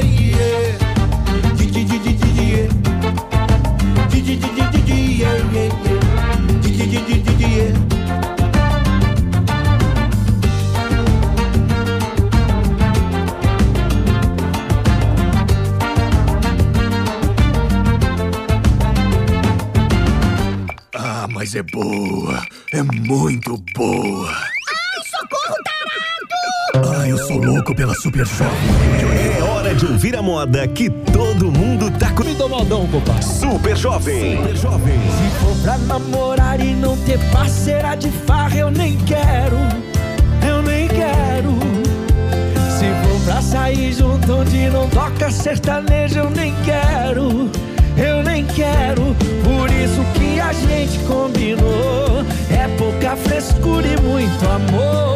Ah, mas é boa, é muito boa. Ai, socorro, tarado! Ah, eu sou louco pela Super Jovem. É hora de ouvir a moda que todo mundo tá com. Modão, compadre. Super Jovem. Super Jovem. Se for pra namorar e não ter parceira de farra, eu nem quero. Eu nem quero. Se for pra sair junto, toca sertanejo eu nem quero. Por isso que a gente combinou, é pouca frescura e muito amor.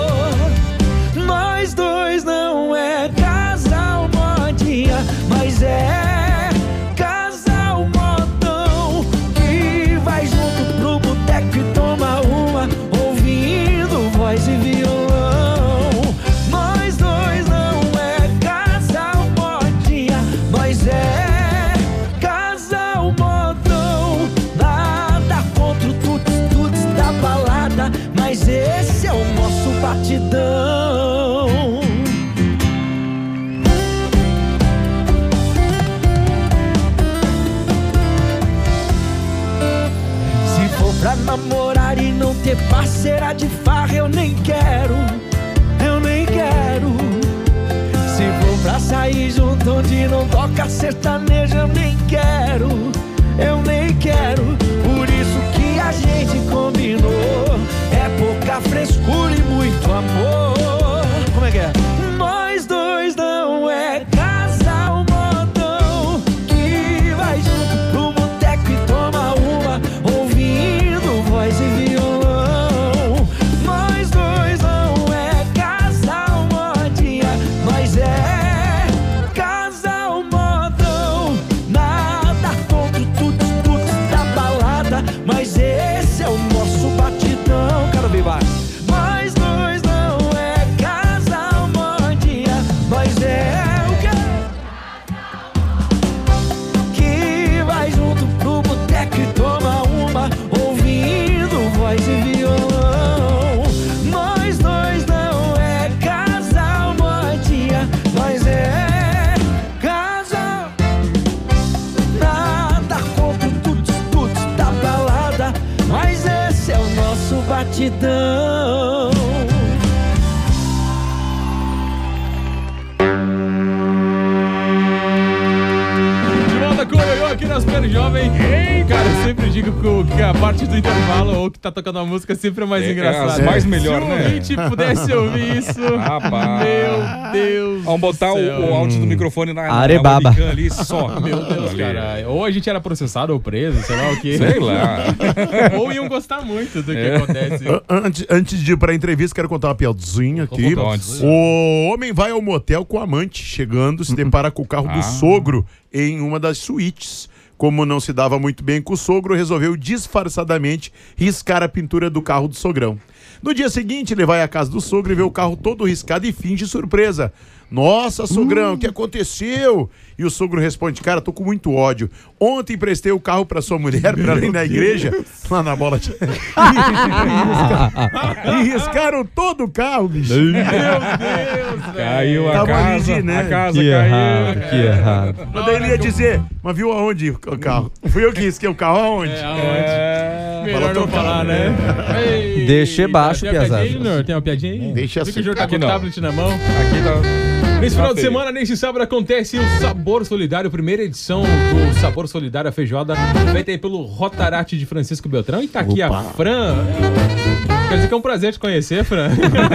Nós dois não é casal modinha, mas é casal modão, que vai junto pro boteco e toma uma, ouvindo voz e violão. Nós dois não é casal modinha, mas é casal modão. Nada contra o tuts-tuts da balada, mas esse é o nosso batidão. Pra namorar e não ter parceira de farra eu nem quero. Se for pra sair junto onde não toca sertanejo eu nem quero. Por isso que a gente combinou, é pouca frescura e muito amor. Como é que é? Nós dois não é casal modão, que vai junto pro boteco e toma uma, ouvindo voz e violão. Nós dois não é casal modinha, mas é casal modão. Nada contra o tuts-tuts da balada, mas esse é o nosso batidão. Quero ver baixo. Nós dois não é casal modinha, mas é o que vai junto pro boteco e toma uma, ouvindo voz e violão. Nós dois não é casal modinha, mas é casal. Nada contra o tuts-tuts da balada, mas esse é o nosso batidão. De volta com o Ioiô aqui na Super Jovem. Cara, eu sempre digo que a parte do intervalo ou que tá tocando a música sempre é mais engraçada. As mais melhor, Se o né? ouvinte pudesse ouvir isso. Rapaz. Meu Deus. Vamos botar o áudio do microfone na Arebaba. webcam ali só. Meu Deus, Ali. cara. Ou a gente era processado ou preso, sei lá o quê. Sei lá. Ou iam gostar muito do que acontece. Antes de ir pra entrevista, quero contar uma piadinha aqui. Conte. O homem vai ao motel com o amante, chegando, se depara com o carro do sogro em uma das suítes. Como não se dava muito bem com o sogro, resolveu disfarçadamente riscar a pintura do carro do sogrão. No dia seguinte, ele vai à casa do sogro e vê o carro todo riscado e finge surpresa. Nossa, sogrão, o que aconteceu? E o sogro responde, cara, tô com muito ódio. Ontem emprestei o carro pra sua mulher pra ela ir na igreja, lá na bola de... e riscaram todo o carro, bicho. Meu Deus, velho. Caiu a Tava casa, ali, né? a casa Que caiu. errado, que errado. Mas daí ele ia dizer, mas viu aonde o carro? Fui eu que risquei o carro aonde? Melhor não falar, né? Ei, Deixa baixo, tem uma piazada. piadinha, Júnior? Tem uma piadinha aí? Deixa Fica assim. o Júnior tá Aqui com o não. tablet na mão. Aqui tá... Nesse final de feio. semana, nesse sábado, acontece o Sabor Solidário, primeira edição do Sabor Solidário, a feijoada feita aí pelo Rotaract de Francisco Beltrão. E tá aqui a Fran. Quer dizer que é um prazer te conhecer, Fran.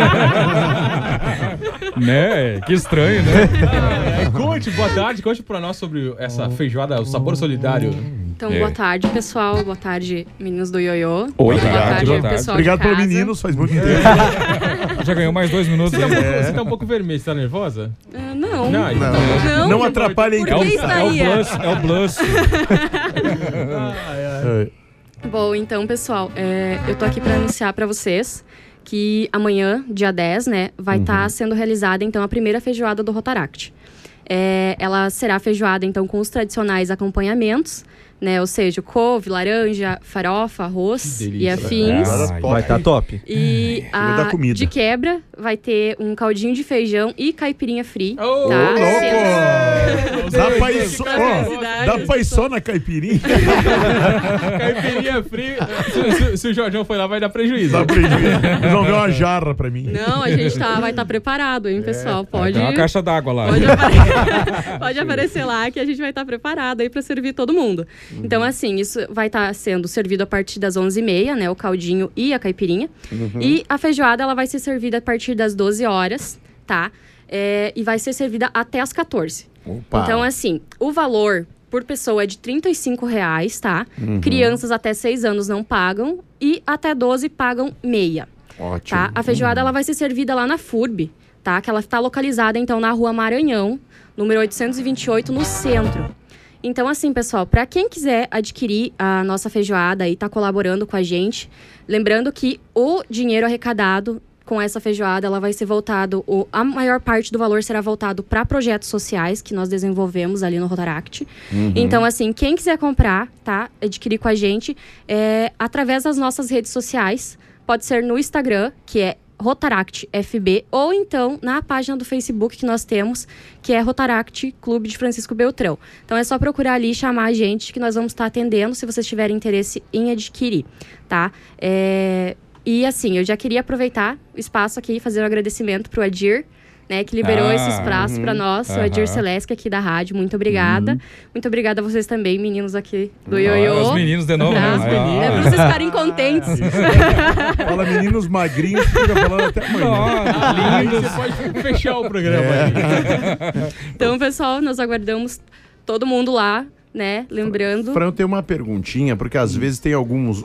Né? Que estranho, né? Conte, boa tarde, conte pra nós sobre essa feijoada, o Sabor Solidário. Então, boa tarde, pessoal. Boa tarde, meninos do Ioiô. Oi, boa tarde, boa tarde. pessoal Obrigado de pelo casa. meninos, faz muito tempo. Já ganhou mais 2 minutos. Você tá um pouco vermelho, você tá nervosa? Não. Não, então Não atrapalha em Por que estaria? É o blush. Bom, então, pessoal, eu tô aqui pra anunciar pra vocês que amanhã, dia 10, né, vai estar sendo realizada, então, a primeira feijoada do Rotaract. Ela será feijoada, então, com os tradicionais acompanhamentos, né? Ou seja, couve, laranja, farofa, arroz e afins. Vai estar top. E da comida. de quebra vai ter um caldinho de feijão e caipirinha free. Ô, tá? Dá pra ir só na caipirinha? Caipirinha fria. Se o Jorjão foi lá, vai dar prejuízo. Dá prejuízo. Eles vão ver uma jarra pra mim. Não, a gente vai estar preparado, hein, pessoal? Pode. Tem uma caixa d'água lá. Pode aparecer lá que a gente vai estar preparado aí pra servir todo mundo. Então, assim, isso vai estar sendo servido a partir das 11h30, né? O caldinho e a caipirinha. E a feijoada, ela vai ser servida a partir das 12 horas, tá? E vai ser servida até as 14. Opa. Então, assim, o valor por pessoa é de R$35, tá? Crianças até 6 anos não pagam e até 12 pagam meia. Ótimo. Tá? A feijoada ela vai ser servida lá na FURB, tá? Que ela está localizada, então, na Rua Maranhão, número 828, no centro. Então, assim, pessoal, para quem quiser adquirir a nossa feijoada e tá colaborando com a gente, lembrando que o dinheiro arrecadado com essa feijoada, ela vai ser voltado, a maior parte do valor será voltado para projetos sociais que nós desenvolvemos ali no Rotaract. Então, assim, quem quiser comprar, tá, adquirir com a gente, através das nossas redes sociais, pode ser no Instagram, que é Rotaract FB, ou então na página do Facebook que nós temos, que é Rotaract Clube de Francisco Beltrão. Então é só procurar ali, chamar a gente, que nós vamos estar atendendo, se vocês tiverem interesse em adquirir, tá? E assim, eu já queria aproveitar o espaço aqui e fazer um agradecimento pro Adir, né, que liberou esse espaço para nós, o Adir Celeste aqui da rádio. Muito obrigada. Muito obrigada a vocês também, meninos aqui do Ioiô. Os meninos de novo. É pra vocês ficarem contentes. Fala meninos magrinhos, fica falando até amanhã. Lindo. Você pode fechar o programa aí. Então, pessoal, nós aguardamos todo mundo lá, né? Lembrando... Fran, eu tenho uma perguntinha, porque às vezes tem algumas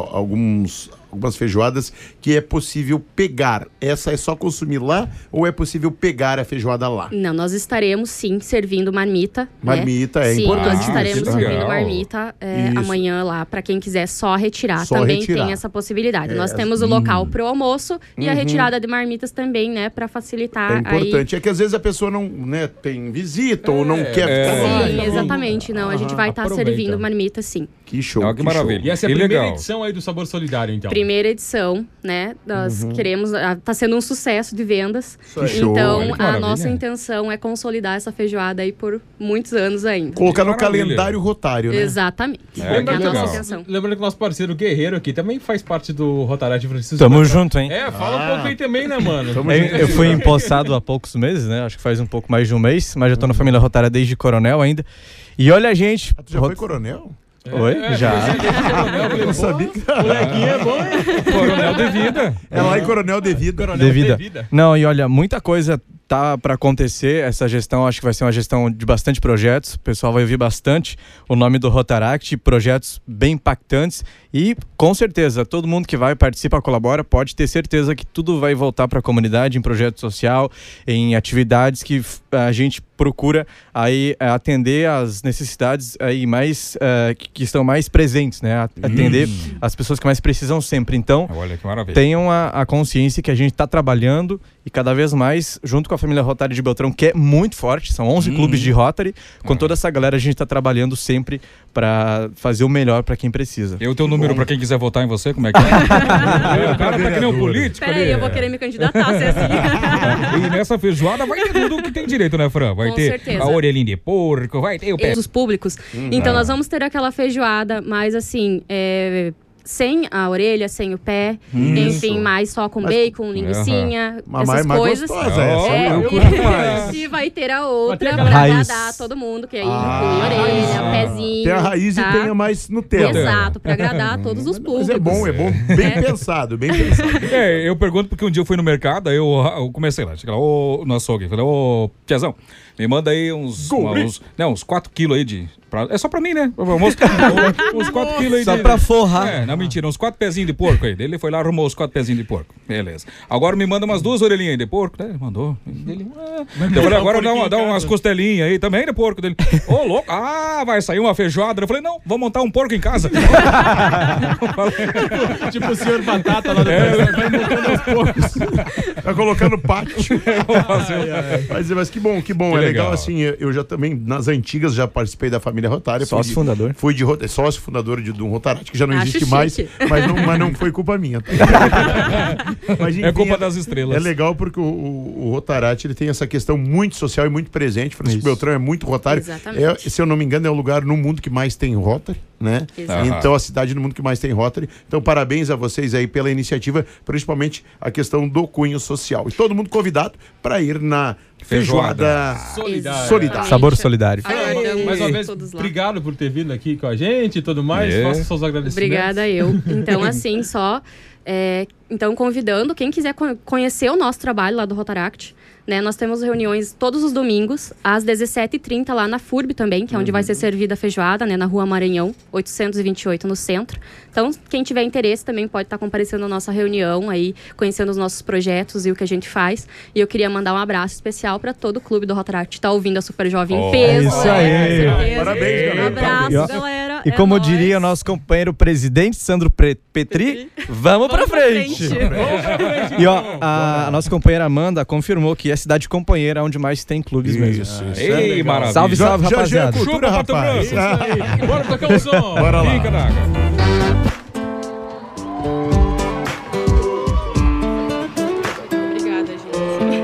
feijoadas que é possível pegar. Essa é só consumir lá ou é possível pegar a feijoada lá? Não, nós estaremos sim servindo marmita. Marmita, né? é sim, importante. Nós estaremos isso. servindo marmita amanhã lá, para quem quiser só retirar. Só também retirar. Tem essa possibilidade. Nós temos o local pro almoço e a retirada de marmitas também, né? Para facilitar. É importante. Aí... É que às vezes a pessoa não, né, tem visita ou não quer ficar lá. Sim, exatamente. Não, a gente vai estar servindo marmita, sim. Que show. Que maravilha. E essa é a primeira edição aí do Sabor Solidário, então? Primeira edição, né? Nós queremos... Tá sendo um sucesso de vendas. Show. Então, a nossa intenção é consolidar essa feijoada aí por muitos anos ainda. Colocar no calendário rotário, né? Exatamente. Lembrando que o nosso parceiro Guerreiro aqui também faz parte do Rotaract Francisco. Tamo junto, hein? Fala um pouco aí também, né, mano? Eu fui empossado há poucos meses, né? Acho que faz um pouco mais de um mês, mas já tô na família Rotária desde coronel ainda. E olha a gente... Tu já foi coronel? Oi? Já. Eu sabia que... Molequinho é bom, hein? Coronel de vida. É lá em Coronel de Vida. De vida. Não, e olha, muita coisa tá para acontecer. Essa gestão, acho que vai ser uma gestão de bastante projetos. O pessoal vai ouvir bastante o nome do Rotaract, projetos bem impactantes. E, com certeza, todo mundo que vai, participa, colabora, pode ter certeza que tudo vai voltar para a comunidade, em projeto social, em atividades que a gente procura aí atender as necessidades aí mais que estão mais presentes, né? Atender as pessoas que mais precisam sempre. Então, olha que maravilha. Tenham a consciência que a gente está trabalhando e cada vez mais junto com a família Rotary de Beltrão, que é muito forte, são 11 clubes de Rotary. Com toda essa galera a gente está trabalhando sempre para fazer o melhor para quem precisa. E o teu número para quem quiser votar em você, como é que é? O cara tá que nem um político. Peraí, eu vou querer me candidatar, se é assim. E nessa feijoada vai ter tudo que tem direito, né, Fran? Vai ter certeza. A orelhinha de porco, vai ter o pé. Os públicos. Então nós vamos ter aquela feijoada mais assim, sem a orelha, sem o pé, enfim, mais só com bacon, linguicinha, essas coisas. E vai ter a outra pra agradar todo mundo, que aí inclui orelha, pezinho. Tem a raiz e tem a mais Nutella. Exato, pra agradar todos os públicos. Mas é bom, bem pensado, bem pensado. Eu pergunto porque um dia eu fui no mercado, aí eu comecei lá, cheguei lá, no açougue, falei, Piazão, me manda aí uns 4 quilos aí de... É só pra mim, né? Uns 4 quilos aí só pra forrar. Não, mentira, uns 4 pezinhos de porco aí. Ele foi lá, arrumou os 4 pezinhos de porco. Beleza. Agora me manda umas 2 orelhinhas aí de porco. Ele mandou. Eu falei, agora dá umas costelinhas aí também de porco dele. Ô, louco. Vai sair uma feijoada. Eu falei, não, vou montar um porco em casa. Tipo o senhor Batata lá do vai montando aos porcos. Vai colocar no pátio. Mas que bom. É legal assim, eu já também, nas antigas, já participei da família Rotária. Sócio fundador. Fui sócio fundador de um Rotaract, que já não existe mais, mas não foi culpa minha. Tá? Mas, enfim, culpa das estrelas. É legal porque o Rotaract, ele tem essa questão muito social e muito presente. Francisco Beltrão é muito Rotário. Se eu não me engano, é o lugar no mundo que mais tem Rotary, né? Então, a cidade no mundo que mais tem Rotary. Então, parabéns a vocês aí pela iniciativa, principalmente a questão do cunho social. E todo mundo convidado para ir na feijoada solidária. Sabor solidário. Mais uma vez, obrigado por ter vindo aqui com a gente e tudo mais. Faça seus agradecimentos. Obrigada eu. Então, assim, só Então, convidando quem quiser conhecer o nosso trabalho lá do Rotaract, né? Nós temos reuniões todos os domingos, às 17h30, lá na FURB também, que é onde vai ser servida a feijoada, né? Na Rua Maranhão, 828, no centro. Então, quem tiver interesse também pode estar comparecendo à nossa reunião aí, conhecendo os nossos projetos e o que a gente faz. E eu queria mandar um abraço especial para todo o clube do Rotaract que tá ouvindo a Super Jovem em peso. Isso aí. Parabéns, galera. Um abraço, galera. E como diria o nosso companheiro presidente, Sandro Petri, vamos pra frente. E ó, a nossa companheira Amanda confirmou que é a cidade companheira onde mais tem clubes mesmo. Ei, maravilha. Salve, salve, rapaziada. Cultura, rapaz. Isso aí. Bora tocar o som. Bora lá. Obrigada, gente.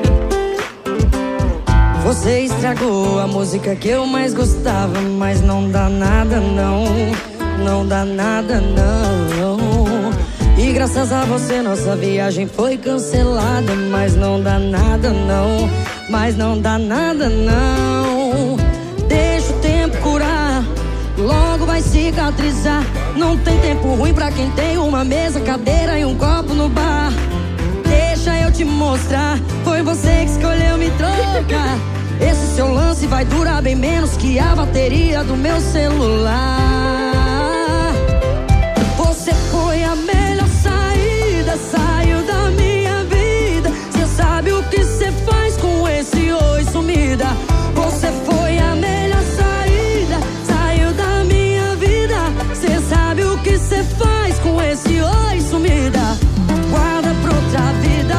Você estragou a música que eu mais gostava, mas não dá nada não, não dá nada não. E graças a você nossa viagem foi cancelada, mas não dá nada não, mas não dá nada não. Deixa o tempo curar, logo vai cicatrizar. Não tem tempo ruim pra quem tem uma mesa, cadeira e um copo no bar. Deixa eu te mostrar, foi você que escolheu me trocar. Esse seu lance vai durar bem menos que a bateria do meu celular. Você foi a melhor saída, saiu da minha vida. Cê sabe o que cê faz com esse oi sumida. Você foi a melhor saída, saiu da minha vida. Cê sabe o que cê faz com esse oi sumida. Guarda pra outra vida,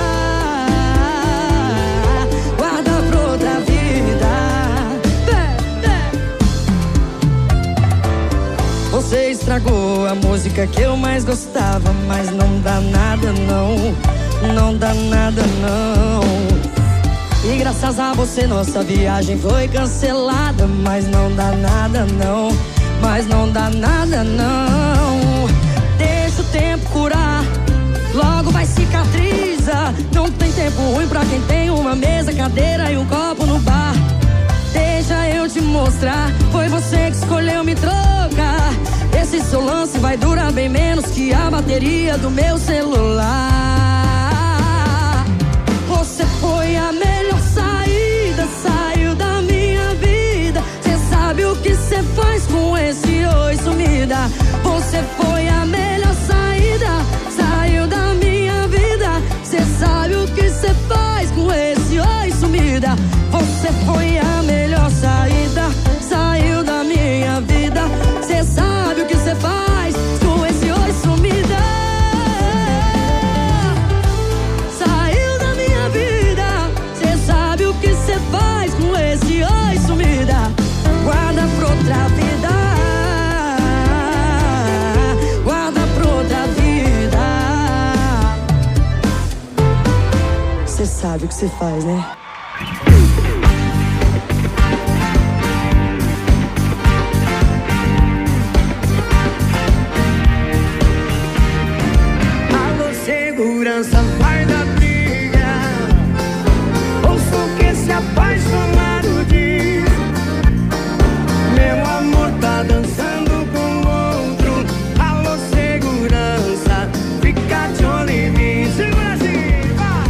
guarda pra outra vida. Você estragou a música que eu mais gostava, mas não dá nada não, não dá nada não. E graças a você nossa viagem foi cancelada, mas não dá nada não, mas não dá nada não. Deixa o tempo curar, logo vai cicatriza. Não tem tempo ruim pra quem tem uma mesa, cadeira e um copo no bar. Deixa eu te mostrar, foi você que escolheu me trocar. Esse seu lance vai durar bem menos que a bateria do meu celular. Você foi a melhor saída, saiu da minha vida. Cê sabe o que cê faz com esse oi sumida. Você foi a melhor saída, saiu da minha vida. Cê sabe o que cê faz com esse oi sumida. Você foi a melhor saída, saiu da minha vida. Cê sabe o que cê faz com esse oi sumida. Saiu da minha vida. Cê sabe o que cê faz com esse oi sumida. Guarda pra outra vida, guarda pra outra vida. Cê sabe o que cê faz, né? Segurança vai da briga, ouço o que se apaixonado diz. Meu amor tá dançando com outro. Alô, segurança, fica de olho em mim. Segura assim,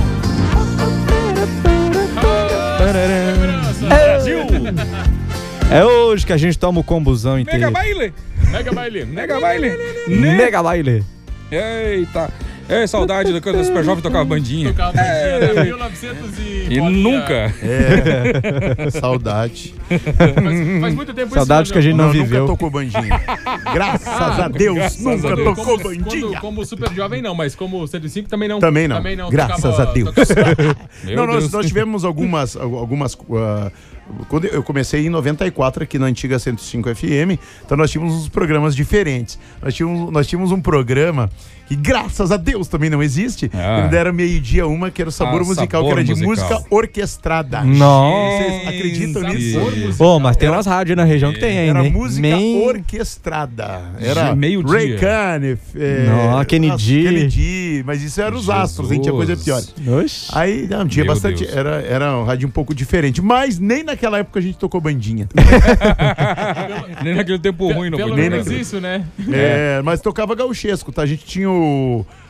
Brasil! É hoje que a gente toma o combuzão inteiro. Mega baile! Mega baile! Mega baile! Mega baile! Eita! É, saudade da coisa do Super Jovem tocava bandinha. Tocava bandinha, né? 1900 e nunca. Saudade. Faz muito tempo Saudade que a gente não viveu. Nunca tocou bandinha. Graças a Deus, nunca tocou bandinha. Como Super Jovem não, mas como 105 também não. Também não. Graças a Deus. Não, nós tivemos algumas quando eu comecei em 94 aqui na antiga 105 FM, então nós tínhamos uns programas diferentes. Nós tínhamos um programa que, graças a Deus, também não existe. Ainda era meio-dia uma, que era o Sabor Musical, Sabor que era de Musical. música orquestrada. Nossa. Vocês acreditam nisso? Pô, mas tem umas rádios na região que tem aí, Era né? música orquestrada. Era meio-dia. Ray Conniff, Kennedy. mas isso era os astros, hein? Tinha coisa pior. Oxi. Aí, não, tinha Meu bastante. Deus. Era um rádio um pouco diferente. Mas nem naquela época a gente tocou bandinha. Nem naquele tempo ruim, não Pelo podia. menos isso, né? Mas tocava gauchesco, tá? A gente tinha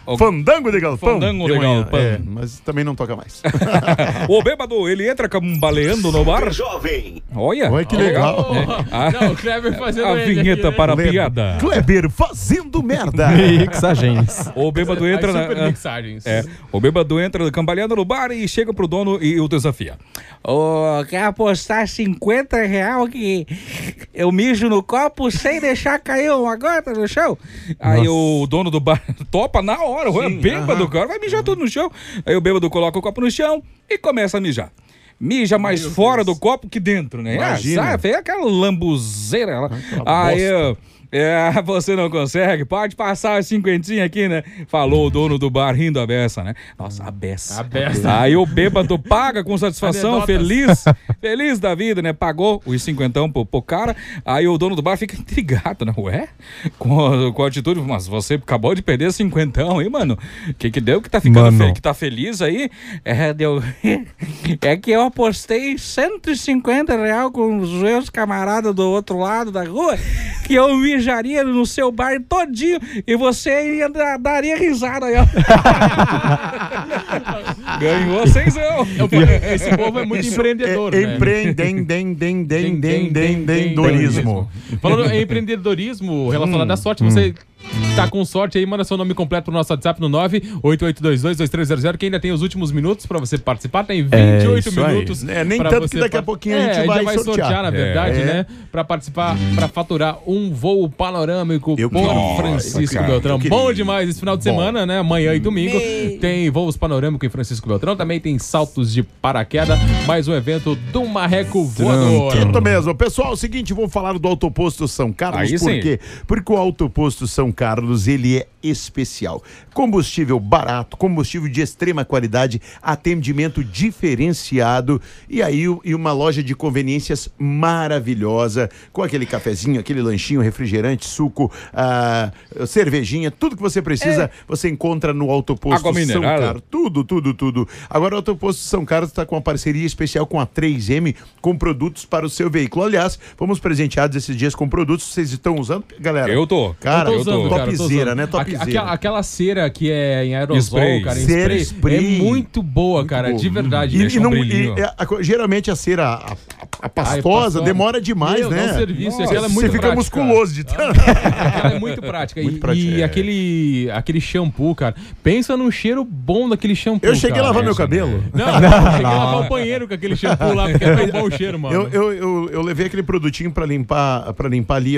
Fandango de Galpão. Fandango de Galpão. Mas também não toca mais. O bêbado, ele entra cambaleando no bar. Jovem. Olha. Olha que legal. Não, o Kleber fazendo a vinheta aqui, para a piada. Kleber fazendo merda. Mixagens. O bêbado entra super mixagens. O bêbado entra cambaleando no bar e chega pro dono e o desafia. Quer apostar R$50 que eu mijo no copo sem deixar cair uma gota no chão? Aí o dono do bar topa na hora, é bêbado, cara, vai mijar tudo no chão. Aí o bêbado coloca o copo no chão e começa a mijar. Mija mais fora do copo que dentro, né? Imagina. Fez aquela lambuzeira lá. Aí você não consegue? Pode passar as 50 aqui, né? Falou o dono do bar rindo a beça, né? Nossa, a beça. Aí o bêbado paga com satisfação, feliz da vida, né? Pagou os 50 pro cara. Aí o dono do bar fica intrigado, né? Ué? Com a atitude, mas você acabou de perder 50 aí, mano. Que deu que tá ficando que tá feliz aí? É que eu apostei R$150 com os meus camaradas do outro lado da rua que eu mijaria no seu bar todinho e você ia daria risada aí, ó. Ganhou 6 euros. Esse povo é muito empreendedor, né? Empreendedorismo. Falando em empreendedorismo, relacionado à sorte, você tá com sorte aí, manda seu nome completo pro nosso WhatsApp no 988222300, que ainda tem os últimos minutos pra você participar. Tem 28 minutos. Nem tanto que daqui a pouquinho a gente vai sortear. Na verdade, né? Pra participar, pra faturar um voo panorâmico por Francisco Beltrão. Bom demais esse final de semana, né? Amanhã e domingo tem voos panorâmicos em Francisco Beltrão. Também tem saltos de paraquedas. Mais um evento do Marreco Voador. Isso mesmo. Pessoal, é o seguinte, vou falar do Autoposto São Carlos. Por quê? Porque o Autoposto São Carlos, ele é especial. Combustível barato, combustível de extrema qualidade, atendimento diferenciado e uma loja de conveniências maravilhosa, com aquele cafezinho, aquele lanchinho, refrigerante, suco, cervejinha, tudo que você precisa, você encontra no Autoposto São Carlos. Tudo. Agora o Autoposto São Carlos está com uma parceria especial com a 3M, com produtos para o seu veículo. Aliás, fomos presenteados esses dias com produtos. Vocês estão usando, galera? Eu tô. Cara, eu tô usando, topzera, né? Topzera. Aquela cera que é em aerosol, cara, em cera spray, é muito boa, cara, de verdade. Geralmente a cera, a pastosa, demora demais, né? Serviço, ela é muito você fica prática. Musculoso de tanto. Ela é muito prática. E aquele shampoo, cara, pensa num cheiro bom daquele shampoo. Eu cheguei a lavar meu cabelo. Não, eu cheguei a lavar o banheiro com aquele shampoo lá, porque é tão bom o cheiro, mano. Eu levei aquele produtinho pra limpar ali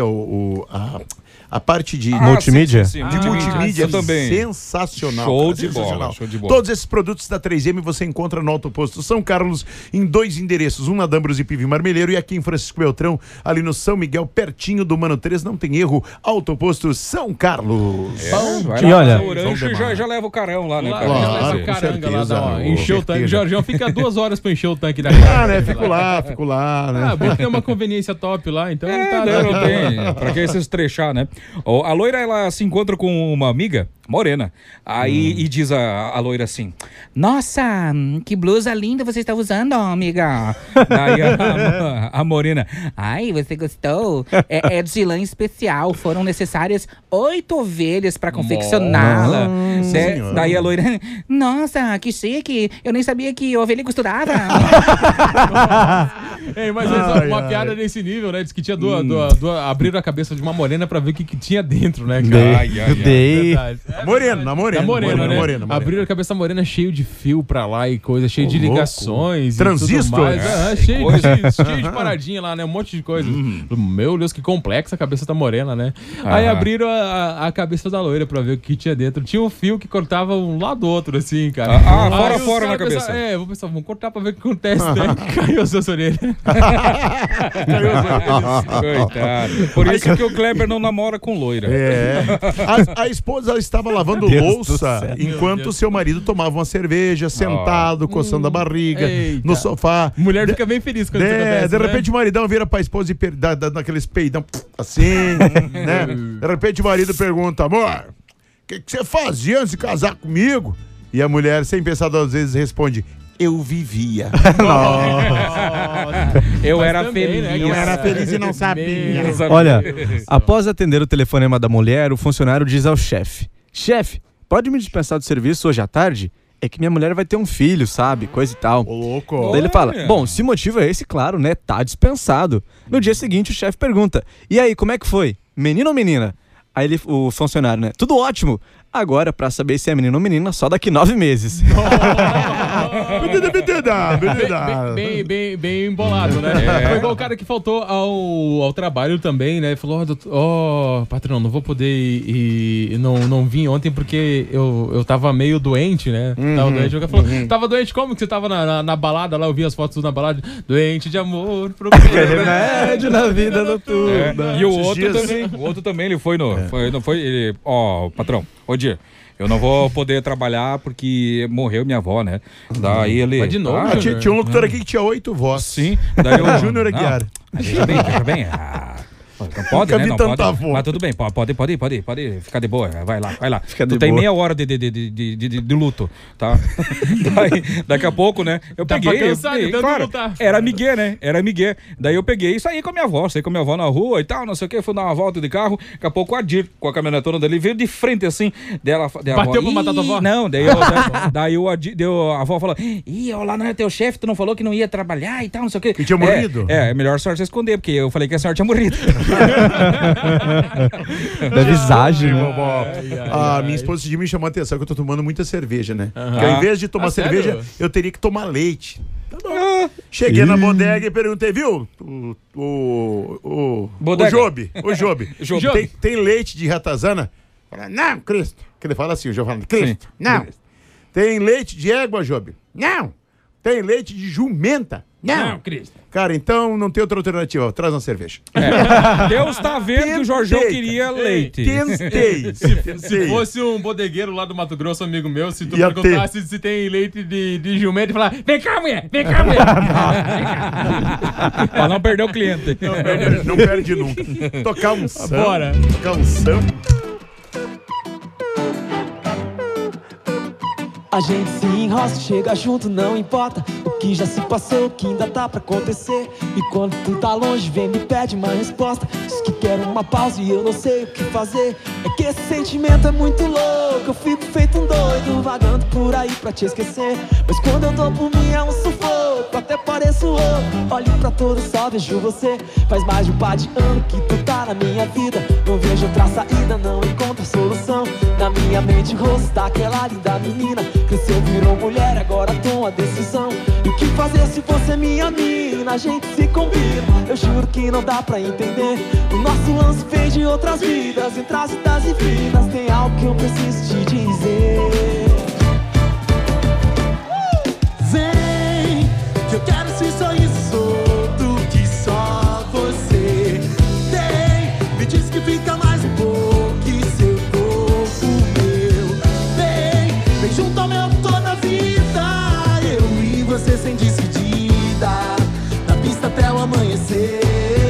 a parte de multimídia. De multimídia também. Sensacional. Show cara, de bola. Todos esses produtos da 3M você encontra no Autoposto São Carlos em 2 endereços, um na Dambros e Pive Marmeleiro e aqui em Francisco Beltrão, ali no São Miguel, pertinho do Mano 3, não tem erro, Autoposto São Carlos. E olha, já leva o carão lá, né? Já leva o caranga lá, encheu o tanque. Jorjão fica 2 horas pra encher o tanque da casa. Né? Fico lá, né? Bom, tem uma conveniência top lá, então não tem. Pra que esses trechar, né? A loira, ela se encontra com uma amiga morena. Aí e diz a loira assim: nossa, que blusa linda você está usando, amiga. Daí a morena: ai, você gostou? É de lã especial. Foram necessárias 8 ovelhas para confeccioná-la. Daí a loira: nossa, que chique. Eu nem sabia que ovelha costurava. Mas uma piada nesse nível, né? Diz que tinha abriram a cabeça de uma morena pra ver o que tinha dentro, né, cara? Morena, né? Abriram a cabeça da morena cheio de fio pra lá e coisa, cheio de ligações. Transistor? Cheio de paradinha lá, né? Um monte de coisa. Meu Deus, que complexa a cabeça da morena, né? Aí abriram a cabeça da loira pra ver o que tinha dentro. Tinha um fio que cortava um lado do outro, assim, cara. Fora na cabeça. Vou pensar, vamos cortar pra ver o que acontece, né? Caiu as suas orelhas. Coitado. Por isso que o Kleber não namora com loira. A esposa estava lavando louça enquanto seu marido tomava uma cerveja, sentado, coçando a barriga, no sofá. Mulher fica bem feliz quando isso acontece, de repente o maridão vira pra esposa e dá naqueles peidão assim, né? De repente o marido pergunta: amor, o que você fazia antes de casar comigo? E a mulher, sem pensar 2 vezes, responde: eu vivia. Eu era feliz. Né? Eu era feliz e não sabia. Olha, após atender o telefonema da mulher, o funcionário diz ao chefe: chefe, pode me dispensar do serviço hoje à tarde? É que minha mulher vai ter um filho, sabe? Coisa e tal. Ô, louco. Daí ele fala, bom, se o motivo é esse, claro, né? Tá dispensado. No dia seguinte, o chefe pergunta, e aí, como é que foi? Menino ou menina? Aí o funcionário, né? Tudo ótimo. Agora, pra saber se é menino ou menina, só daqui 9 meses. Bem embolado, né? Foi igual o cara que faltou ao trabalho também, né? Falou, patrão, não vou poder ir, não vim ontem porque eu tava meio doente, né? Tava doente. O cara falou, tava doente como que você tava na balada lá? Eu vi as fotos na balada. Doente de amor, procura remédio na vida noturna. E o outro também, ele foi no... patrão, dia, eu não vou poder trabalhar porque morreu minha avó, né? Daí ele... Mas de novo, tinha um locutor aqui que tinha 8 vozes. Sim. Daí o Júnior Aguiar. Veja bem. Não pode, né? Não pode. Mas tudo bem, pode ficar de boa. Vai lá. Tu tem meia hora de luto, tá? Daqui a pouco, né? Eu peguei. Claro, era migué, né? Daí eu peguei e saí com a minha avó. Saí com a minha avó na rua e tal, não sei o que. Fui dar uma volta de carro. Daqui a pouco o Adir, com a caminhonetona dele, veio de frente assim. Bateu pra matar tua avó? Não, daí o Adir, a avó falou: lá não é teu chefe, tu não falou que não ia trabalhar e tal, não sei o que. Que tinha morrido? É melhor a senhora se esconder, porque eu falei que a senhora tinha morrido. Da visagem. Minha esposa de mim chamou a atenção que eu tô tomando muita cerveja, né? Porque ao invés de tomar cerveja, sério? eu teria que tomar leite. Tá bom. Cheguei na bodega e perguntei, viu? O Job. Tem leite de ratazana? Fala, não, Cristo. Que ele fala assim, o Job fala, Cristo, não. Tem leite de égua, Job? Não. Tem leite de jumenta? Não, Cristo. Cara, então não tem outra alternativa. Traz uma cerveja. Deus tá vendo que o Jorjão queria leite. Tentei. Se fosse um bodegueiro lá do Mato Grosso, amigo meu, se tu perguntasse se tem leite de jumento, ele falar, vem cá, mulher. Pra não perder o cliente. Não perde nunca. Tocar um samba. Bora. Tocar um samba. A gente se enrosca, chega junto, não importa o que já se passou, o que ainda tá pra acontecer. E quando tu tá longe, vem me pede uma resposta. Diz que quer uma pausa e eu não sei o que fazer. É que esse sentimento é muito louco, eu fico feito um doido, vagando por aí pra te esquecer. Mas quando eu dou por mim é um sufoco, até pareço louco. Olho pra todos, só vejo você. Faz mais de um par de anos que tu tá na minha vida. Não vejo outra saída, não encontro solução. Na minha mente o rosto daquela linda menina. Cresceu, virou mulher, agora toma a decisão. E o que fazer se você é minha mina? A gente se combina, eu juro que não dá pra entender. O nosso lance fez de outras vidas, entre as idas e vindas. Tem algo que eu preciso te dizer. Vem, que eu quero esse sorriso solto que só você tem. Me diz que fica mais um pouco que seu corpo meu. Vem junto ao meu toda a vida, eu e você sem despedida, da pista até o amanhecer.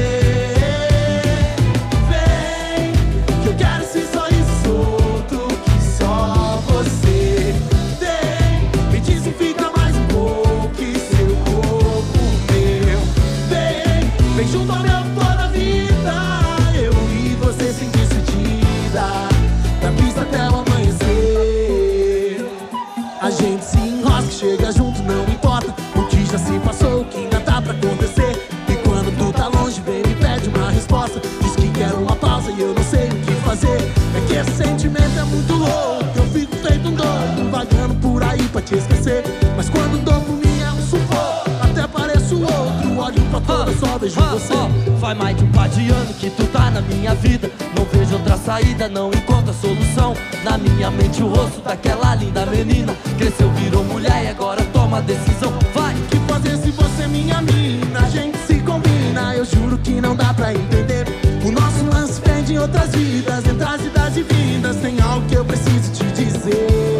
Vem, que eu quero esse sorriso solto que só você tem. Me diz se fica mais um pouco que seu corpo meu. Vem junto ao meu toda a vida, eu e você sem despedida, da pista até o amanhecer. A gente se enrosca, chega junto, não importa o que já se passou, o que ainda tá pra acontecer. E quando tu tá longe, vem me pede uma resposta. Diz que quer uma pausa e eu não sei o que fazer. É que esse sentimento é muito louco, eu fico feito um doido, vagando por aí pra te esquecer. Mas quando dou por mim é um sufoco, até pareço outro. Olho pra fora, só vejo você. Faz mais de um par de anos que tu tá na minha vida. Não vejo outra saída, não encontro a solução. Na minha mente o rosto daquela linda menina. Cresceu, virou mulher e agora toma a decisão. Vai, o que fazer se você é minha mina? A gente se combina, eu juro que não dá pra entender. O nosso lance vem de outras vidas, entre as idas e vindas. Tem algo que eu preciso te dizer.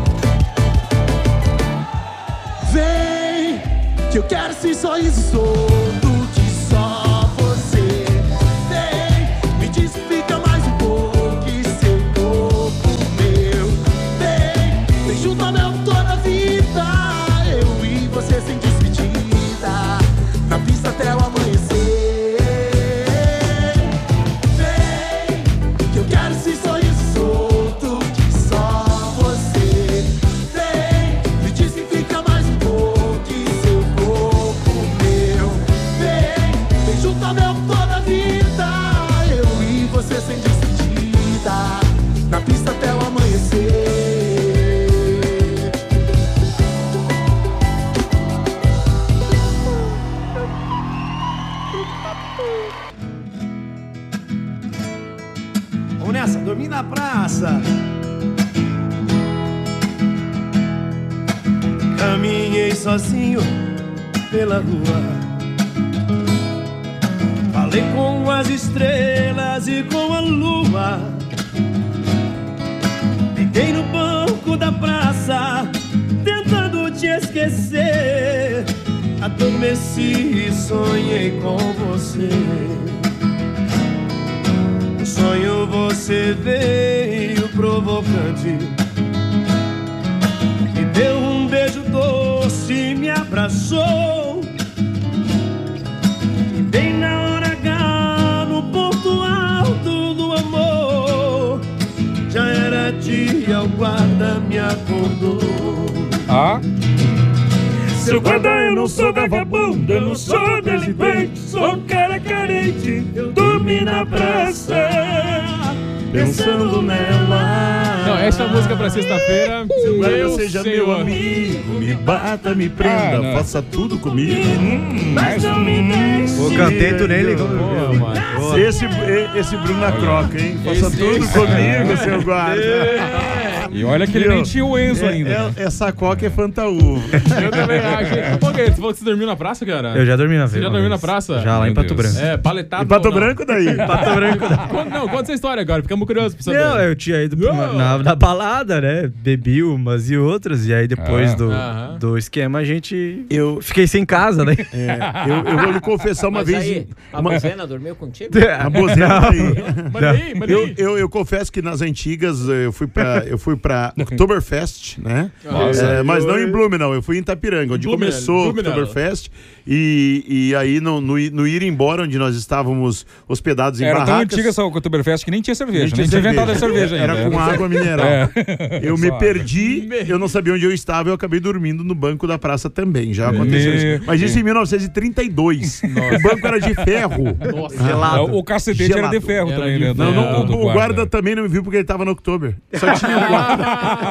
Vem, que eu quero esse sorriso solto que só você tem. Me diz que fica mais um pouco que seu corpo meu. Vem junto ao meu toda a vida, eu e você sem despedida, na pista até o amanhecer. Vem, que eu quero esse sorriso solto que só sozinho pela rua. Falei com as estrelas e com a lua. Deitei no banco da praça, tentando te esquecer. Adormeci e sonhei com você. No sonho você veio provocante, me deu um beijo doce, me abraçou. E bem na hora H, no ponto alto do amor, já era dia, o guarda me acordou. Seu guarda, eu não sou vagabundo, eu não sou delinquente, sou um cara carente, eu dormi na praça, pensando nela. Não, essa é a música pra sexta-feira. Seu guarda seja meu amigo, me bata, me prenda, faça tudo comigo. Mas não me deixe. O canteto nele. Esse Bruno na croca, hein? Faça tudo comigo, seu guarda. E olha que ele nem tinha o Enzo ainda. Essa coca é fantaúva. Eu também acho. Pô, você falou que você dormiu na praça, cara? Eu já dormi na Você já dormiu na praça? Já, lá em Pato Branco. É, paletado. Em Pato Branco daí? Pato Branco daí. Não, conta essa história agora, ficamos curiosos pra saber. Não, eu tinha ido na balada, né? Bebi umas e outras, e aí depois do esquema a gente... Eu fiquei sem casa, né? Eu vou lhe confessar uma vez... Aí, a Bozena dormiu contigo? A Bozena aí. Manda aí. Eu confesso que nas antigas eu fui pra Oktoberfest, né? Mas não em Blumenau, eu fui em Itapiranga, onde começou o Oktoberfest. E aí no ir embora, onde nós estávamos hospedados em barracas... Era tão antiga essa Oktoberfest que nem tinha cerveja, nem tinha inventado a cerveja ainda. Era com água mineral. Eu me perdi, eu não sabia onde eu estava, eu acabei dormindo no banco da praça também, já aconteceu isso. Mas isso em 1932. O banco era de ferro. Gelado. O cacetete era de ferro também, né? O guarda também não me viu porque ele estava no Oktober. Só tinha o guarda.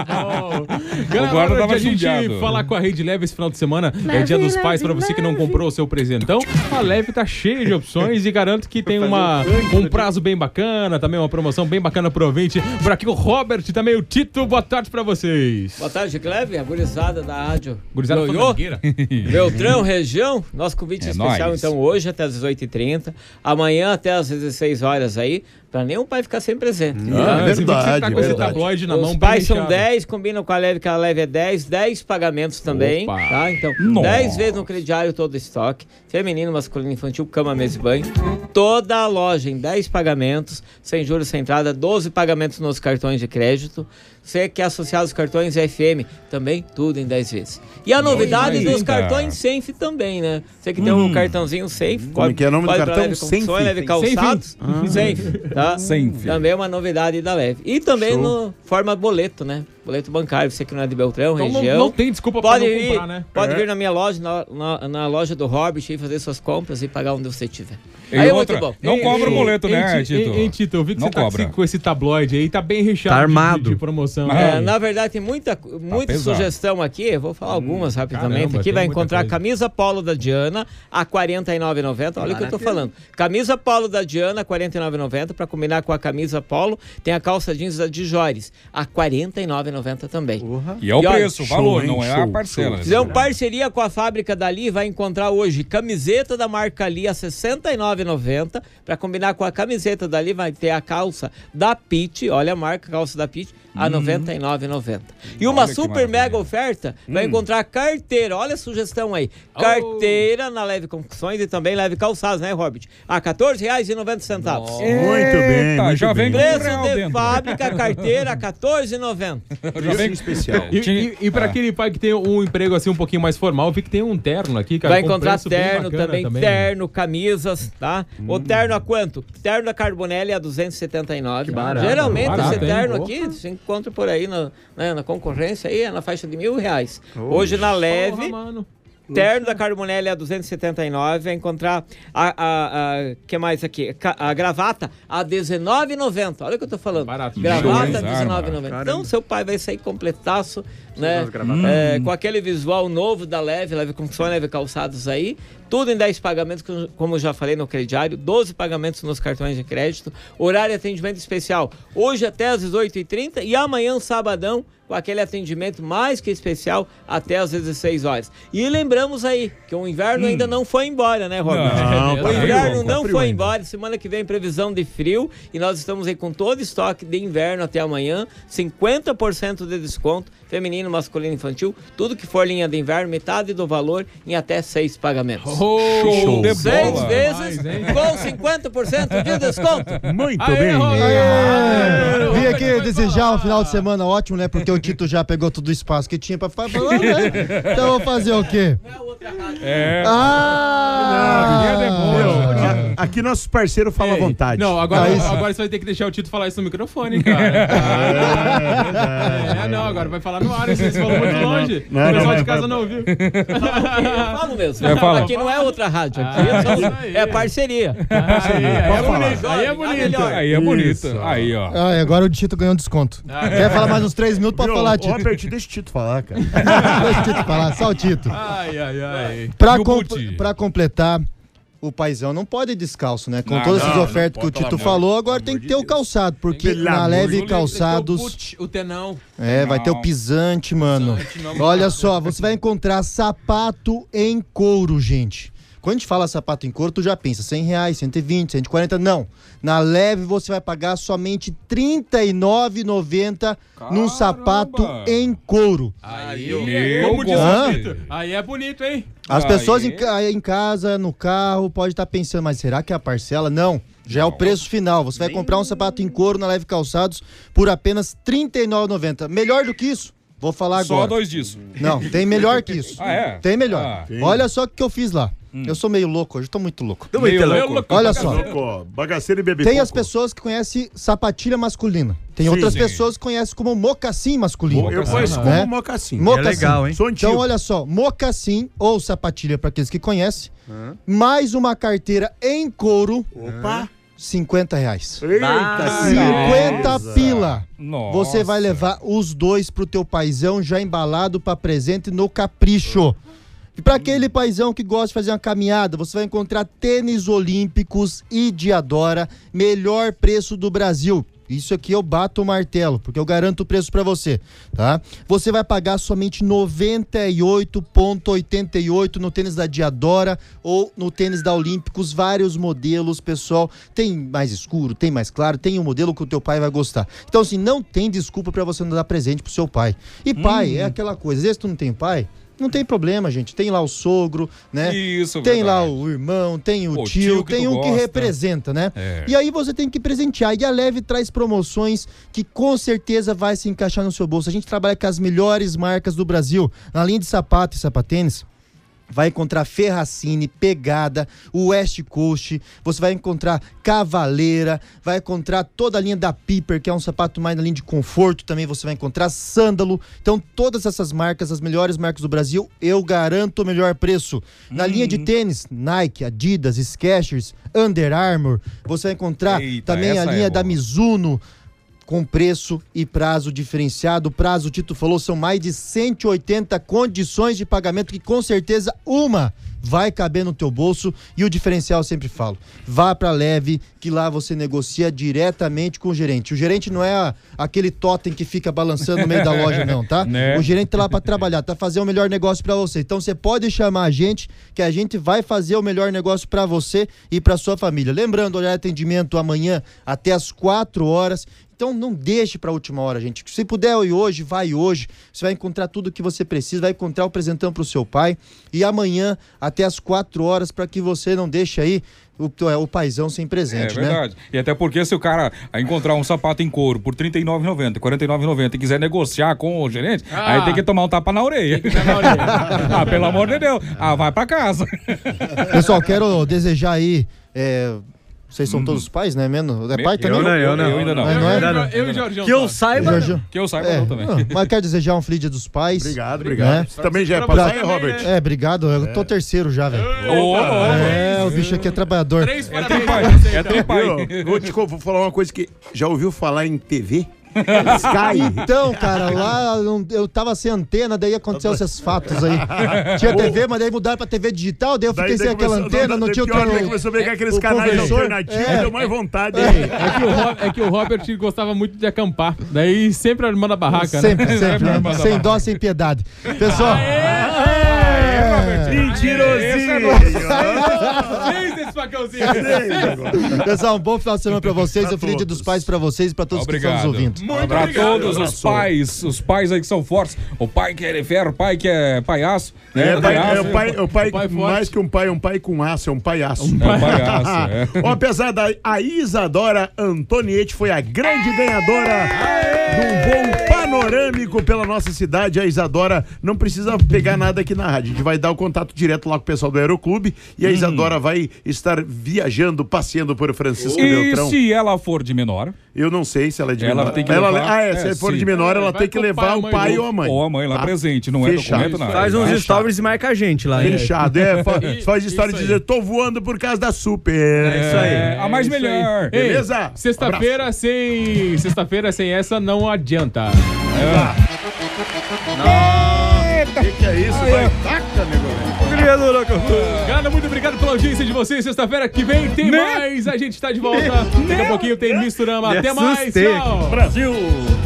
O guarda tava a gente falar com a Rede Leve esse final de semana. É Dia dos Pais, pra você que não comprou o seu presentão. A Leve tá cheia de opções e garanto que tem um prazo bem bacana, também uma promoção bem bacana pro ouvinte. Por aqui o Robert, também o Tito. Boa tarde pra vocês. Boa tarde, Cleve, a gurizada da rádio. Gurizada Beltrão, região. Nosso convite especial, então, hoje até as 18h30. Amanhã até as 16 horas aí. Pra nenhum pai ficar sem presente. É verdade. Tá com esse tabloide na mão. Os pais são 10, combinam com a Leve, que a Leve é 10 pagamentos também. Opa. Tá? Então, 10 vezes no crediário todo o estoque. Feminino, masculino, infantil, cama, mesa e banho. Toda a loja em 10 pagamentos, sem juros, sem entrada, 12 pagamentos nos cartões de crédito. Você que é associado aos cartões FM, também tudo em 10 vezes. E a novidade dos cartões Senf também, né? Você que tem um cartãozinho Senf, Como que é o nome do cartão? Senf. Leve calçados, Senf, tá? Senf. Também é uma novidade da Leve. E também no forma boleto, né? Boleto bancário, você que não é de Beltrão, então região. Não tem desculpa pra não comprar, né? Pode vir na minha loja, na loja do Robert, e fazer suas compras e pagar onde você tiver. E aí outra, é muito bom. Não cobra o boleto, né, Tito? Tito, eu vi que não você tá cobra. com esse tabloide aí, tá bem recheado tá armado. De promoção. Na verdade, tem muita sugestão aqui, eu vou falar algumas rapidamente. Caramba, aqui vai encontrar coisa. Camisa Polo da Diana a R$ 49,90. Olha o que eu tô falando. Camisa Polo da Diana, R$ 49,90. Pra combinar com a camisa Polo, tem a calça jeans da Dijores, a R$ 49,90 também. E é o preço, o valor, não é a parcela. Fizemos parceria com a fábrica da Li, vai encontrar hoje camiseta da marca Li a R$ 69,90. Para combinar com a camiseta da Li, vai ter a calça da Pitt, olha a marca, calça da Pitt, a R$ 99,90. E uma super mega oferta, vai encontrar carteira, olha a sugestão aí, carteira na Leve Confecções e também Leve Calçados, né, Robert? A R$ 14,90. Muito bem, já vem preço de fábrica, carteira, R$ 14,90. Já vem especial. E para aquele pai que tem um emprego assim um pouquinho mais formal, eu vi que tem um terno aqui, cara. Vai encontrar terno também, terno, camisas, tá? O terno a quanto? Terno da Carbonelli a R$ 279. Que barato. Geralmente Barato, esse terno hein? aqui, você encontra por aí na concorrência aí, é na faixa de R$ 1.000. Hoje na Leve... Porra, mano. Terno da Carbonelli a 279, vai encontrar que mais aqui? A gravata a 19,90. Olha o que eu tô falando. Barato. Gravata a 19,90. Então seu pai vai sair completaço, né? Com aquele visual novo da Leve Construção, Leve Calçados aí. Tudo em 10 pagamentos, como eu já falei no crediário, 12 pagamentos nos cartões de crédito. Horário de atendimento especial hoje até às 18h30 e amanhã, sabadão, com aquele atendimento mais que especial até às 16 horas. E lembramos aí que o inverno ainda não foi embora, né, Robert? O inverno não foi embora. Semana que vem previsão de frio e nós estamos aí com todo estoque de inverno até amanhã. 50% de desconto, feminino, masculino, infantil. Tudo que for linha de inverno, metade do valor em até 6 pagamentos. Show de 6 bola. vezes com 50% de desconto. Muito bem. Vim aqui desejar um final de semana ótimo, né? Porque o Tito já pegou todo o espaço que tinha pra falar, né? Então eu vou fazer o quê? Aqui nossos parceiros falam à vontade. Não, agora você vai ter que deixar o Tito falar isso no microfone, cara. Agora vai falar no ar, você falou muito longe. O pessoal de casa não ouviu. Eu falo mesmo. Aqui não é outra rádio, aqui é parceria. Aí é bonito. Aí, ó. Agora o Tito ganhou um desconto. Quer falar mais uns 3 minutos pra falar, Tito? Robert, deixa o Tito falar, cara. Deixa o Tito falar, só o Tito. Pra completar, o paizão não pode ir descalço, né? Com todas essas ofertas que o Tito falou, agora tem que ter o calçado, porque na Leve Calçados... O tenão. Vai ter o pisante, mano. Olha só, você vai encontrar sapato em couro, gente. Quando a gente fala sapato em couro, tu já pensa R$100, 120, 140, não. Na Leve você vai pagar somente R$39,90 num sapato em couro. Aí é bonito, hein? As pessoas em casa, no carro, pode estar pensando, mas será que é a parcela? Não, já é o preço final. Você vai comprar um sapato em couro na Leve Calçados por apenas R$39,90. Melhor do que isso? Vou falar agora. Só 2 disso. Não, tem melhor que isso. Tem melhor. Olha só o que eu fiz lá. Eu sou meio louco hoje, tô muito louco. Olha só. Bagaceiro e bebê. Tem as pessoas que conhecem sapatilha masculina. Tem outras pessoas que conhecem como mocassim masculino. Eu conheço como mocassim. É legal, hein? Então, olha só. Mocassim ou sapatilha, para aqueles que conhecem, mais uma carteira em couro. Opa! R$50. Eita, 50 pila. Nossa. Você vai levar os dois pro teu paizão já embalado para presente no capricho. E para aquele paizão que gosta de fazer uma caminhada, você vai encontrar tênis olímpicos e Diadora, melhor preço do Brasil. Isso aqui eu bato o martelo, porque eu garanto o preço para você, tá? Você vai pagar somente R$ 98,88 no tênis da Diadora ou no tênis da Olímpicos, vários modelos, pessoal. Tem mais escuro, tem mais claro, tem um modelo que o teu pai vai gostar. Então, assim, não tem desculpa para você não dar presente pro seu pai. E pai é aquela coisa, às vezes tu não tem pai, não tem problema, gente. Tem lá o sogro, né? Isso, tem lá o irmão, tem o tio, tem um que representa, né? E aí você tem que presentear. E a Leve traz promoções que com certeza vai se encaixar no seu bolso. A gente trabalha com as melhores marcas do Brasil. Na linha de sapato e sapatênis, vai encontrar Ferracini, Pegada, West Coast, você vai encontrar Cavaleira, vai encontrar toda a linha da Piper, que é um sapato mais na linha de conforto, também você vai encontrar Sândalo. Então todas essas marcas, as melhores marcas do Brasil, eu garanto o melhor preço. Na linha de tênis, Nike, Adidas, Skechers, Under Armour, você vai encontrar também a linha da Mizuno, com preço e prazo diferenciado. O prazo, o Tito falou, são mais de 180 condições de pagamento que com certeza uma vai caber no teu bolso. E o diferencial eu sempre falo, vá pra Leve, que lá você negocia diretamente com o gerente. O gerente não é aquele totem que fica balançando no meio da loja não, tá? O gerente tá lá pra trabalhar, tá fazer o melhor negócio pra você. Então você pode chamar a gente, que a gente vai fazer o melhor negócio pra você e pra sua família. Lembrando, olhar atendimento amanhã até às 4 horas. Então não deixe para a última hora, gente. Se puder ir hoje, vai hoje. Você vai encontrar tudo o que você precisa, vai encontrar o presentão para o seu pai. E amanhã, até às 4 horas, para que você não deixe aí o paizão sem presente, né? É verdade. E até porque se o cara encontrar um sapato em couro por R$ 39,90, R$ 49,90 e quiser negociar com o gerente, aí tem que tomar um tapa na orelha. Pelo amor de Deus. Vai para casa. Pessoal, quero desejar aí... Vocês são todos pais, né? Menos. É pai também? Eu ainda não. Eu e o Jorginho. Que eu saiba. Que eu saiba É, não também. mas quero desejar um feliz dia dos pais. Obrigado. Você também já é pai, Robert? É, obrigado. Eu tô terceiro já, velho. O bicho aqui é trabalhador. 3 parabéns. É pai. Vou falar uma coisa que... Já ouviu falar em TV? Sky. Então, cara, lá eu tava sem antena, daí aconteceu esses fatos aí. Tinha TV, mas daí mudaram pra TV digital, daí eu fiquei sem aquela antena, não tinha o Daí começou a pegar aqueles canais alternativos, deu mais vontade. É que o Robert gostava muito de acampar. Daí sempre armando a barraca, sempre, né? Sempre. Sem dó, sem piedade. Pessoal. Mentirosinho. Fez esse facãozinho. Pessoal, um bom final de semana pra vocês. Um feliz dia dos pais pra vocês e pra todos que estão nos ouvindo. Pra todos os pais aí que são fortes. O pai que é ferro, o pai que é palhaço. O pai mais que um pai com aço, é um palhaço. Apesar da Isadora Antoniete foi a grande ganhadora de um voo panorâmico pela nossa cidade. A Isadora não precisa pegar nada aqui na rádio. A gente vai dar o contato direto lá com o pessoal do Aeroclube e a Isadora vai estar viajando, passeando por Francisco Beltrão. E se ela for de menor? Eu não sei se ela é de menor. Ela tem que levar, se for de menor, ela tem que levar o pai ou a mãe. Ou a mãe lá presente, não é documento nada. Faz uns stories e marca a gente lá. Fechado, faz história de dizer, tô voando por causa da Super. É isso aí. A mais melhor. Beleza? Sexta-feira sem essa não adianta. Que é isso? Vai, taca, negócio. Cara, muito obrigado pela audiência de vocês. Sexta-feira que vem tem mais. A gente tá de volta. Daqui a pouquinho tem Misturama. Até mais. Tchau. Brasil.